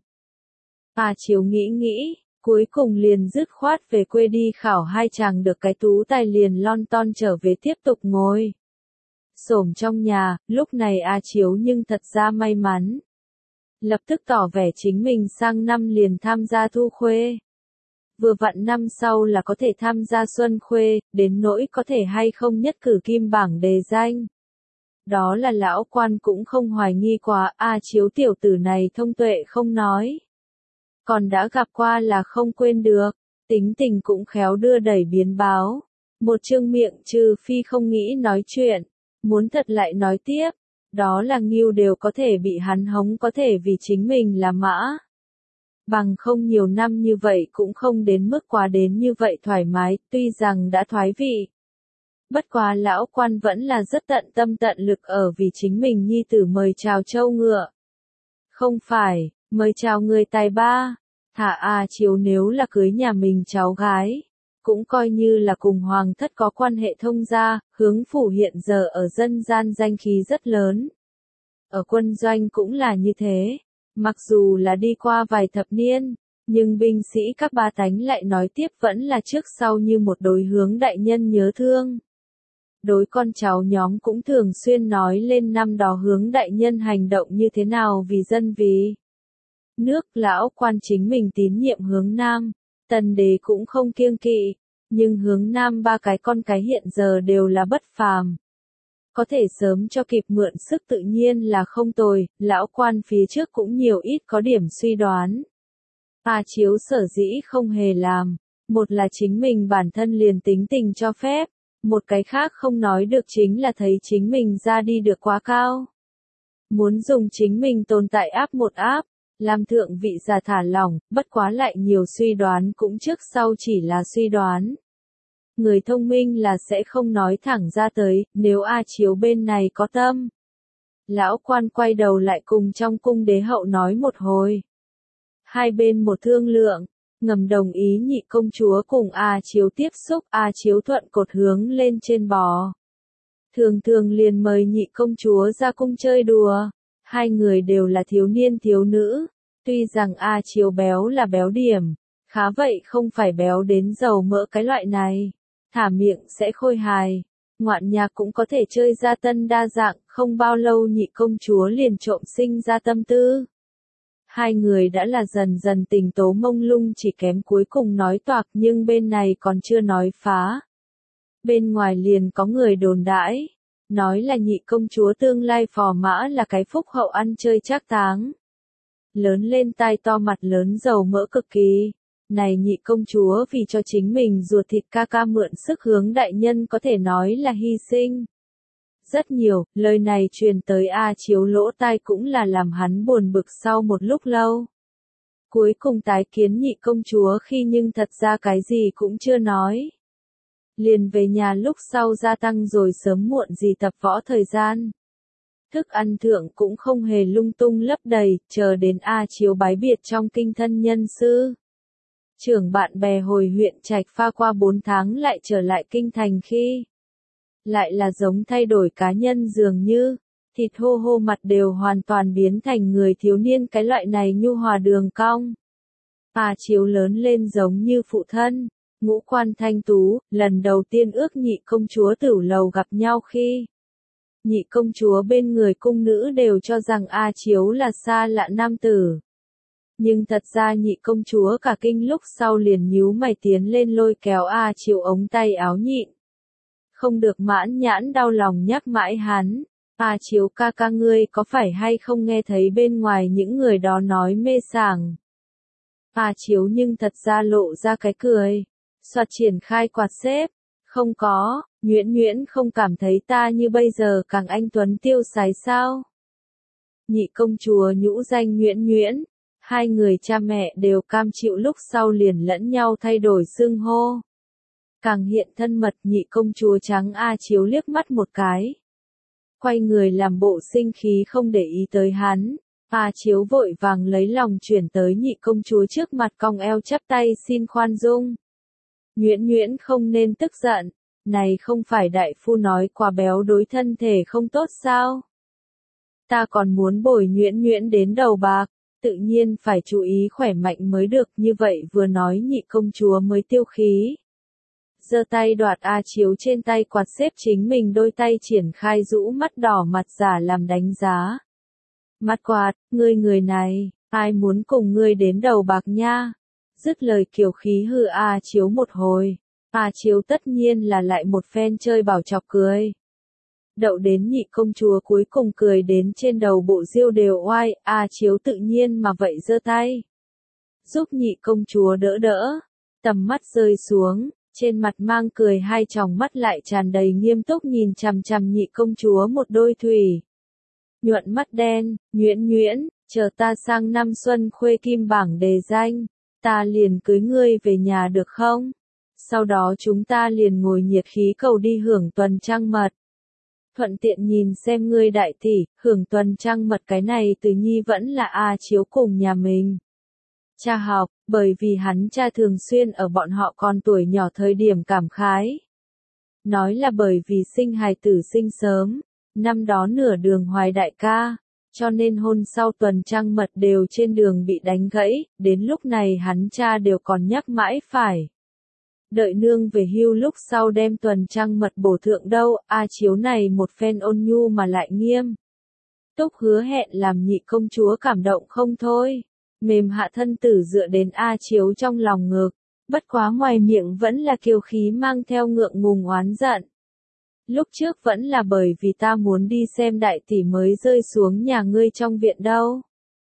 A Chiếu nghĩ nghĩ, cuối cùng liền dứt khoát về quê đi khảo hai chàng được cái tú tài liền lon ton trở về tiếp tục ngồi xổm trong nhà. Lúc này A Chiếu nhưng thật ra may mắn. Lập tức tỏ vẻ chính mình sang năm liền tham gia thu khuê. Vừa vặn năm sau là có thể tham gia xuân khuê, đến nỗi có thể hay không nhất cử kim bảng đề danh. Đó là lão quan cũng không hoài nghi quá, A Chiếu tiểu tử này thông tuệ không nói. Còn đã gặp qua là không quên được, tính tình cũng khéo đưa đẩy biến báo. Một chương miệng trừ phi không nghĩ nói chuyện, muốn thật lại nói tiếp, đó là Ngưu đều có thể bị hắn hống có thể vì chính mình là mã. Bằng không nhiều năm như vậy cũng không đến mức quá đến như vậy thoải mái, tuy rằng đã thoái vị. Bất quá lão quan vẫn là rất tận tâm tận lực ở vì chính mình nhi tử mời chào châu ngựa. Không phải, mời chào người tài ba, thả A Chiếu nếu là cưới nhà mình cháu gái. Cũng coi như là cùng hoàng thất có quan hệ thông gia, hướng phủ hiện giờ ở dân gian danh khí rất lớn. Ở quân doanh cũng là như thế, mặc dù là đi qua vài thập niên, nhưng binh sĩ các ba tánh lại nói tiếp vẫn là trước sau như một đối hướng đại nhân nhớ thương. Đối con cháu nhóm cũng thường xuyên nói lên năm đó hướng đại nhân hành động như thế nào vì dân vì nước. Lão quan chính mình tín nhiệm hướng Nam. Tần đế cũng không kiêng kỵ, nhưng hướng Nam ba cái con cái hiện giờ đều là bất phàm. Có thể sớm cho kịp mượn sức tự nhiên là không tồi, lão quan phía trước cũng nhiều ít có điểm suy đoán. A Chiếu sở dĩ không hề làm, một là chính mình bản thân liền tính tình cho phép, một cái khác không nói được chính là thấy chính mình ra đi được quá cao. Muốn dùng chính mình tồn tại áp một áp. Làm thượng vị giả thả lỏng, bất quá lại nhiều suy đoán cũng trước sau chỉ là suy đoán. Người thông minh là sẽ không nói thẳng ra tới, nếu A Chiếu bên này có tâm. Lão quan quay đầu lại cùng trong cung đế hậu nói một hồi. Hai bên một thương lượng, ngầm đồng ý nhị công chúa cùng A Chiếu tiếp xúc, A Chiếu thuận cột hướng lên trên bò. Thường thường liền mời nhị công chúa ra cung chơi đùa, hai người đều là thiếu niên thiếu nữ, tuy rằng A Chiếu béo là béo điểm, khá vậy không phải béo đến dầu mỡ cái loại này, thả miệng sẽ khôi hài, ngoạn nhạc cũng có thể chơi ra tân đa dạng, không bao lâu nhị công chúa liền trộm sinh ra tâm tư. Hai người đã là dần dần tình tố mông lung chỉ kém cuối cùng nói toạc nhưng bên này còn chưa nói phá. Bên ngoài liền có người đồn đãi, nói là nhị công chúa tương lai phò mã là cái phúc hậu ăn chơi trác táng. Lớn lên tai to mặt lớn dầu mỡ cực kỳ. Này nhị công chúa vì cho chính mình ruột thịt ca ca mượn sức hướng đại nhân có thể nói là hy sinh. Rất nhiều, lời này truyền tới A Chiếu lỗ tai cũng là làm hắn buồn bực sau một lúc lâu. Cuối cùng tái kiến nhị công chúa khi nhưng thật ra cái gì cũng chưa nói. Liền về nhà lúc sau gia tăng rồi sớm muộn gì tập võ thời gian. Thức ăn thượng cũng không hề lung tung lấp đầy, chờ đến A Chiếu bái biệt trong kinh thân nhân sư. Trưởng bạn bè hồi huyện Trạch Pha qua bốn tháng lại trở lại kinh thành khi. Lại là giống thay đổi cá nhân dường như, thịt hô hô mặt đều hoàn toàn biến thành người thiếu niên cái loại này nhu hòa đường cong. A Chiếu lớn lên giống như phụ thân, ngũ quan thanh tú, lần đầu tiên ước nhị công chúa tửu lầu gặp nhau khi. Nhị công chúa bên người cung nữ đều cho rằng A Chiếu là xa lạ nam tử. Nhưng thật ra nhị công chúa cả kinh lúc sau liền nhíu mày tiến lên lôi kéo A Chiếu ống tay áo nhịn. Không được mãn nhãn đau lòng nhắc mãi hắn, A Chiếu ca ca ngươi có phải hay không nghe thấy bên ngoài những người đó nói mê sảng. A Chiếu nhưng thật ra lộ ra cái cười, soạt triển khai quạt xếp, không có, Nhuyễn Nhuyễn không cảm thấy ta như bây giờ càng anh tuấn tiêu sái sao. Nhị công chúa nhũ danh Nhuyễn Nhuyễn, hai người cha mẹ đều cam chịu lúc sau liền lẫn nhau thay đổi xưng hô. Càng hiện thân mật nhị công chúa trắng A Chiếu liếc mắt một cái. Quay người làm bộ sinh khí không để ý tới hắn, A Chiếu vội vàng lấy lòng chuyển tới nhị công chúa trước mặt cong eo chắp tay xin khoan dung. Nhuyễn Nhuyễn không nên tức giận, này không phải đại phu nói quá béo đối thân thể không tốt sao? Ta còn muốn bồi Nhuyễn Nhuyễn đến đầu bạc, tự nhiên phải chú ý khỏe mạnh mới được, như vậy vừa nói nhị công chúa mới tiêu khí. Giơ tay đoạt A Chiếu trên tay quạt xếp chính mình đôi tay triển khai rũ mắt đỏ mặt giả làm đánh giá. Mắt quạt, ngươi người này, ai muốn cùng ngươi đến đầu bạc nha? Dứt lời kiều khí hư A Chiếu một hồi. A Chiếu tất nhiên là lại một phen chơi bảo chọc cười. Đậu đến nhị công chúa cuối cùng cười đến trên đầu bộ diêu đều oai, A Chiếu tự nhiên mà vậy giơ tay. Giúp nhị công chúa đỡ đỡ, tầm mắt rơi xuống. Trên mặt mang cười hai tròng mắt lại tràn đầy nghiêm túc nhìn chằm chằm nhị công chúa một đôi thủy. Nhuận mắt đen, Nhuyễn Nhuyễn, chờ ta sang năm xuân khuê kim bảng đề danh, ta liền cưới ngươi về nhà được không? Sau đó chúng ta liền ngồi nhiệt khí cầu đi hưởng tuần trăng mật. Thuận tiện nhìn xem ngươi đại tỷ, hưởng tuần trăng mật cái này từ nhi vẫn là A Chiếu cùng nhà mình. Cha học, bởi vì hắn cha thường xuyên ở bọn họ còn tuổi nhỏ thời điểm cảm khái. Nói là bởi vì sinh hài tử sinh sớm, năm đó nửa đường hoài đại ca, cho nên hôn sau tuần trăng mật đều trên đường bị đánh gãy, đến lúc này hắn cha đều còn nhắc mãi phải. Đợi nương về hưu lúc sau đem tuần trăng mật bổ thượng đâu, A Chiếu này một phen ôn nhu mà lại nghiêm. Túc hứa hẹn làm nhị công chúa cảm động không thôi. Mềm hạ thân tử dựa đến A Chiếu trong lòng ngực, bất quá ngoài miệng vẫn là kiêu khí mang theo ngượng ngùng oán giận. Lúc trước vẫn là bởi vì ta muốn đi xem đại tỷ mới rơi xuống nhà ngươi trong viện đâu.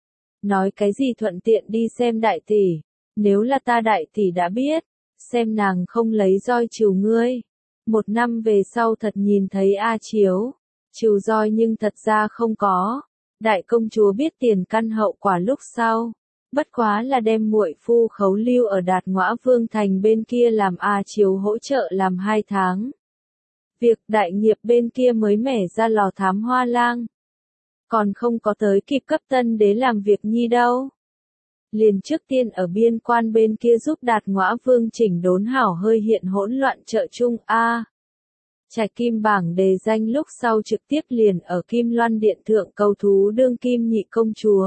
Nói cái gì thuận tiện đi xem đại tỷ, nếu là ta đại tỷ đã biết, xem nàng không lấy roi trừ ngươi. Một năm về sau thật nhìn thấy A Chiếu, trừ roi nhưng thật ra không có. Đại công chúa biết tiền căn hậu quả lúc sau. Bất quá là đem muội phu khấu lưu ở Đạt Ngõa Vương Thành bên kia làm A Chiếu hỗ trợ làm hai tháng. Việc đại nghiệp bên kia mới mẻ ra lò thám hoa lang. Còn không có tới kịp cấp tân đế làm việc nhi đâu. liền trước tiên ở biên quan bên kia giúp Đạt Ngõa Vương chỉnh đốn hảo hơi hiện hỗn loạn chợ chung A. Trạch kim bảng đề danh lúc sau trực tiếp liền ở Kim Loan Điện thượng cầu thú đương kim nhị công chúa.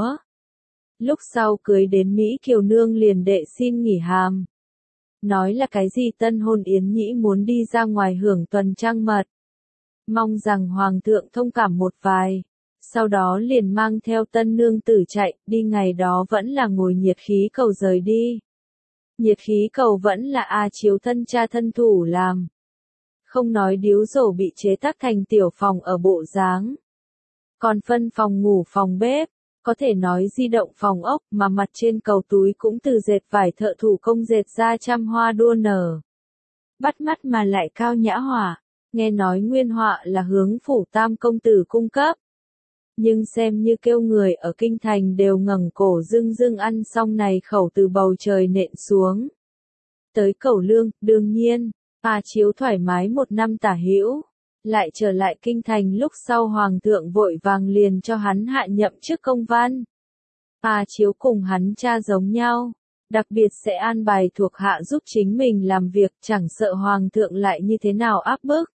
Lúc sau cưới đến Mỹ Kiều Nương liền đệ xin nghỉ hàm. Nói là cái gì tân hôn yến nhĩ muốn đi ra ngoài hưởng tuần trăng mật. Mong rằng Hoàng thượng thông cảm một vài. Sau đó liền mang theo tân nương tử chạy, đi ngày đó vẫn là ngồi nhiệt khí cầu rời đi. Nhiệt khí cầu vẫn là A Chiếu thân cha thân thủ làm. Không nói điếu rổ bị chế tác thành tiểu phòng ở bộ dáng. Còn phân phòng ngủ phòng bếp, có thể nói di động phòng ốc mà mặt trên cầu túi cũng từ dệt vải thợ thủ công dệt ra trăm hoa đua nở. Bắt mắt mà lại cao nhã họa, nghe nói nguyên họa là hướng phủ tam công tử cung cấp. Nhưng xem như kêu người ở kinh thành đều ngẩng cổ dưng dưng ăn xong này khẩu từ bầu trời nện xuống. Tới Cẩu Lương, đương nhiên, A Chiếu thoải mái một năm tả hữu, lại trở lại kinh thành lúc sau Hoàng thượng vội vàng liền cho hắn hạ nhậm chức công văn. A Chiếu cùng hắn cha giống nhau, đặc biệt sẽ an bài thuộc hạ giúp chính mình làm việc, chẳng sợ Hoàng thượng lại như thế nào áp bức.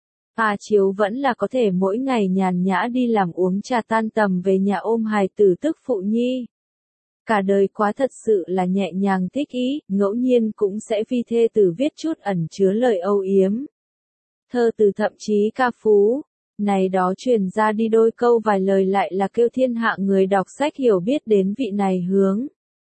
A Chiếu vẫn là có thể mỗi ngày nhàn nhã đi làm uống trà tan tầm về nhà ôm hài tử tức phụ nhi. Cả đời quá thật sự là nhẹ nhàng thích ý, ngẫu nhiên cũng sẽ vì thê tử viết chút ẩn chứa lời âu yếm. Thơ từ thậm chí ca phú, này đó truyền ra đi đôi câu vài lời lại là kêu thiên hạ người đọc sách hiểu biết đến vị này hướng.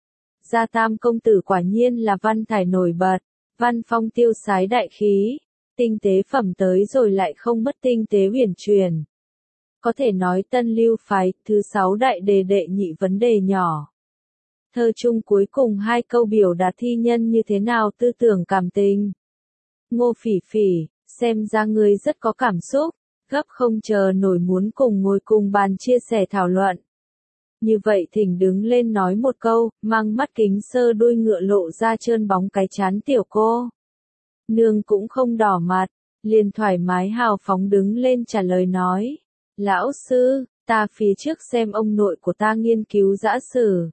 Gia tam công tử quả nhiên là văn thải nổi bật, văn phong tiêu sái đại khí. Tinh tế phẩm tới rồi lại không mất tinh tế huyền truyền. Có thể nói tân lưu phái, thứ sáu đại đề đệ nhị vấn đề nhỏ. Thơ chung cuối cùng hai câu biểu đạt thi nhân như thế nào tư tưởng cảm tình. Ngô Phỉ Phỉ, xem ra ngươi rất có cảm xúc, gấp không chờ nổi muốn cùng ngồi cùng bàn chia sẻ thảo luận. Như vậy thỉnh đứng lên nói một câu, mang mắt kính sơ đuôi ngựa lộ ra trơn bóng cái chán tiểu cô. Nương cũng không đỏ mặt, liền thoải mái hào phóng đứng lên trả lời nói. Lão sư, ta phía trước xem ông nội của ta nghiên cứu dã sử.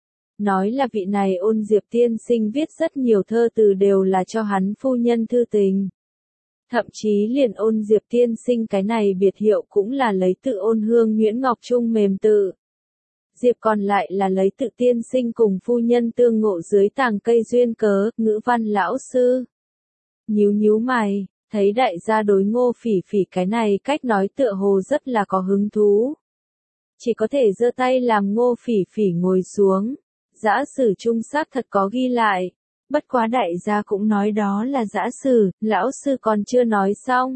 Nói là vị này Ôn Diệp tiên sinh viết rất nhiều thơ từ đều là cho hắn phu nhân thư tình. Thậm chí liền Ôn Diệp tiên sinh cái này biệt hiệu cũng là lấy tự Ôn Hương Nguyễn Ngọc Trung mềm tự. Diệp còn lại là lấy tự tiên sinh cùng phu nhân tương ngộ dưới tàng cây duyên cớ, ngữ văn lão sư. Nhíu nhíu mày, thấy đại gia đối Ngô Phỉ Phỉ cái này cách nói tựa hồ rất là có hứng thú. Chỉ có thể giơ tay làm Ngô Phỉ Phỉ ngồi xuống. Dã sử trung xác thật có ghi lại. Bất quá đại gia cũng nói đó là dã sử, lão sư còn chưa nói xong.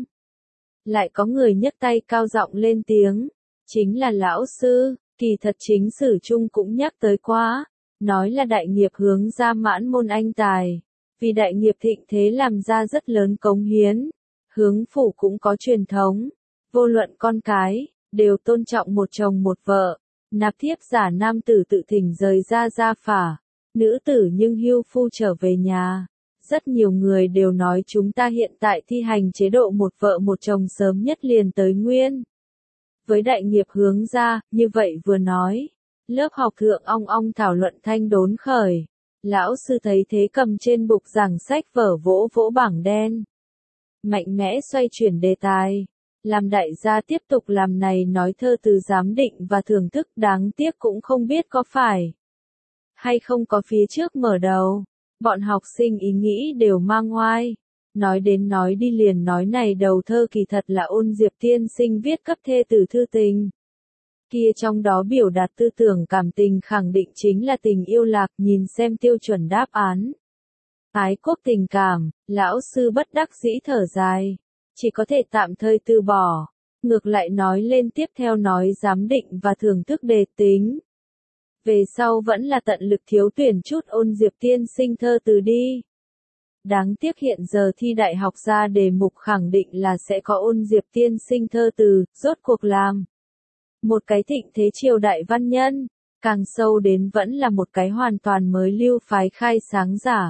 Lại có người nhấc tay cao giọng lên tiếng. Chính là lão sư, kỳ thật chính sử trung cũng nhắc tới quá. Nói là đại nghiệp hướng ra mãn môn anh tài. Vì đại nghiệp thịnh thế làm ra rất lớn cống hiến. Hướng phủ cũng có truyền thống. Vô luận con cái, đều tôn trọng một chồng một vợ. Nạp thiếp giả nam tử tự thỉnh rời ra gia phả. Nữ tử nhưng hưu phu trở về nhà. Rất nhiều người đều nói chúng ta hiện tại thi hành chế độ một vợ một chồng sớm nhất liền tới nguyên. Với đại nghiệp hướng ra, như vậy vừa nói. Lớp học thượng ong ong thảo luận thanh đốn khởi. Lão sư thấy thế cầm trên bục giảng sách vở vỗ vỗ bảng đen. Mạnh mẽ xoay chuyển đề tài. Làm đại gia tiếp tục làm này nói thơ từ giám định và thưởng thức đáng tiếc cũng không biết có phải. Hay không có phía trước mở đầu. Bọn học sinh ý nghĩ đều mang ngoai. Nói đến nói đi liền nói này đầu thơ kỳ thật là Ôn Diệp tiên sinh viết cấp thê tử thư tình. Kia trong đó biểu đạt tư tưởng cảm tình khẳng định chính là tình yêu lạc, nhìn xem tiêu chuẩn đáp án. Ái quốc tình cảm, lão sư bất đắc dĩ thở dài, chỉ có thể tạm thời từ bỏ. Ngược lại nói lên tiếp theo nói giám định và thưởng thức đề tính. Về sau vẫn là tận lực thiếu tuyển chút Ôn Diệp tiên sinh thơ từ đi. Đáng tiếc hiện giờ thi đại học ra đề mục khẳng định là sẽ có Ôn Diệp tiên sinh thơ từ, rốt cuộc làm. Một cái thịnh thế triều đại văn nhân, càng sâu đến vẫn là một cái hoàn toàn mới lưu phái khai sáng giả.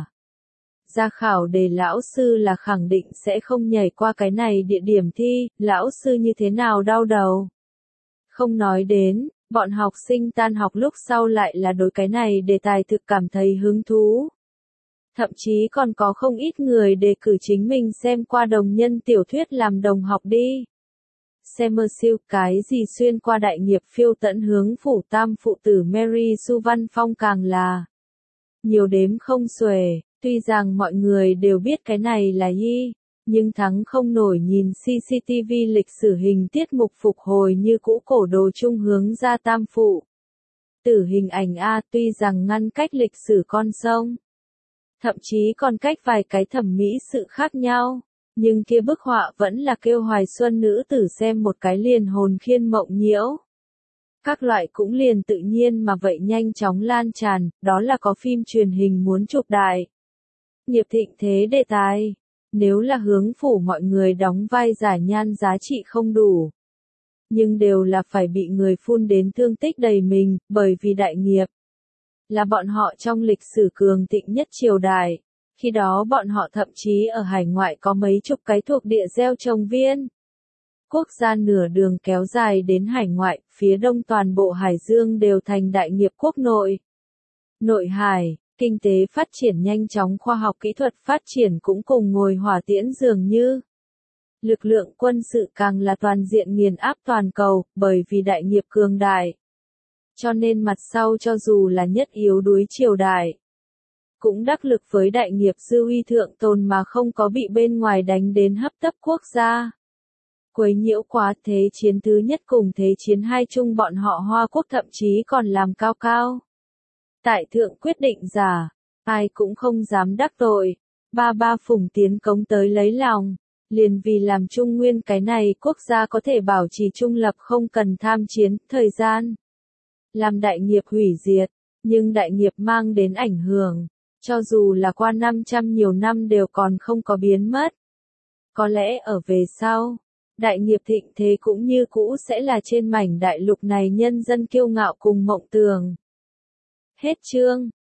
Ra khảo đề lão sư là khẳng định sẽ không nhảy qua cái này địa điểm thi, lão sư như thế nào đau đầu. Không nói đến, Bọn học sinh tan học lúc sau lại là đối cái này đề tài thực cảm thấy hứng thú. Thậm chí còn có không ít người đề cử chính mình xem qua đồng nhân tiểu thuyết làm đồng học đi. Xem siêu cái gì xuyên qua đại nghiệp phiêu tận hướng phủ tam phụ tử Mary Sue văn phong càng là nhiều đếm không xuể, tuy rằng mọi người đều biết cái này là y, nhưng thắng không nổi nhìn xê xê tê vê lịch sử hình tiết mục phục hồi như cũ cổ đồ trung hướng ra tam phụ tử hình ảnh A, tuy rằng ngăn cách lịch sử con sông, thậm chí còn cách vài cái thẩm mỹ sự khác nhau, nhưng kia bức họa vẫn là kêu hoài xuân nữ tử xem một cái liền hồn khiên mộng nhiễu. Các loại cũng liền tự nhiên mà vậy nhanh chóng lan tràn, đó là có phim truyền hình muốn chụp đại nghiệp thịnh thế đề tài. Nếu là hướng phủ mọi người đóng vai giả nhan giá trị không đủ, nhưng đều là phải bị người phun đến thương tích đầy mình, bởi vì đại nghiệp là bọn họ trong lịch sử cường thịnh nhất triều đại. Khi đó bọn họ thậm chí ở hải ngoại có mấy chục cái thuộc địa gieo trồng viên. Quốc gia nửa đường kéo dài đến hải ngoại, phía đông toàn bộ Hải Dương đều thành đại nghiệp quốc nội. Nội hải, kinh tế phát triển nhanh chóng, khoa học kỹ thuật phát triển cũng cùng ngồi hỏa tiễn dường như. Lực lượng quân sự càng là toàn diện nghiền áp toàn cầu, bởi vì đại nghiệp cường đại. Cho nên mặt sau cho dù là nhất yếu đuối triều đại, cũng đắc lực với đại nghiệp dư uy thượng tồn mà không có bị bên ngoài đánh đến hấp tấp quốc gia. Quấy nhiễu quá. Thế chiến thứ nhất cùng thế chiến hai chung bọn họ Hoa Quốc thậm chí còn làm cao cao tại thượng quyết định giả, ai cũng không dám đắc tội. Ba ba phùng tiến cống tới lấy lòng, liền vì làm Trung Nguyên cái này quốc gia có thể bảo trì trung lập không cần tham chiến, thời gian làm đại nghiệp hủy diệt, nhưng đại nghiệp mang đến ảnh hưởng, cho dù là qua năm trăm nhiều năm đều còn không có biến mất. Có lẽ ở về sau, đại nghiệp thịnh thế cũng như cũ sẽ là trên mảnh đại lục này nhân dân kiêu ngạo cùng mộng tưởng. Hết chương.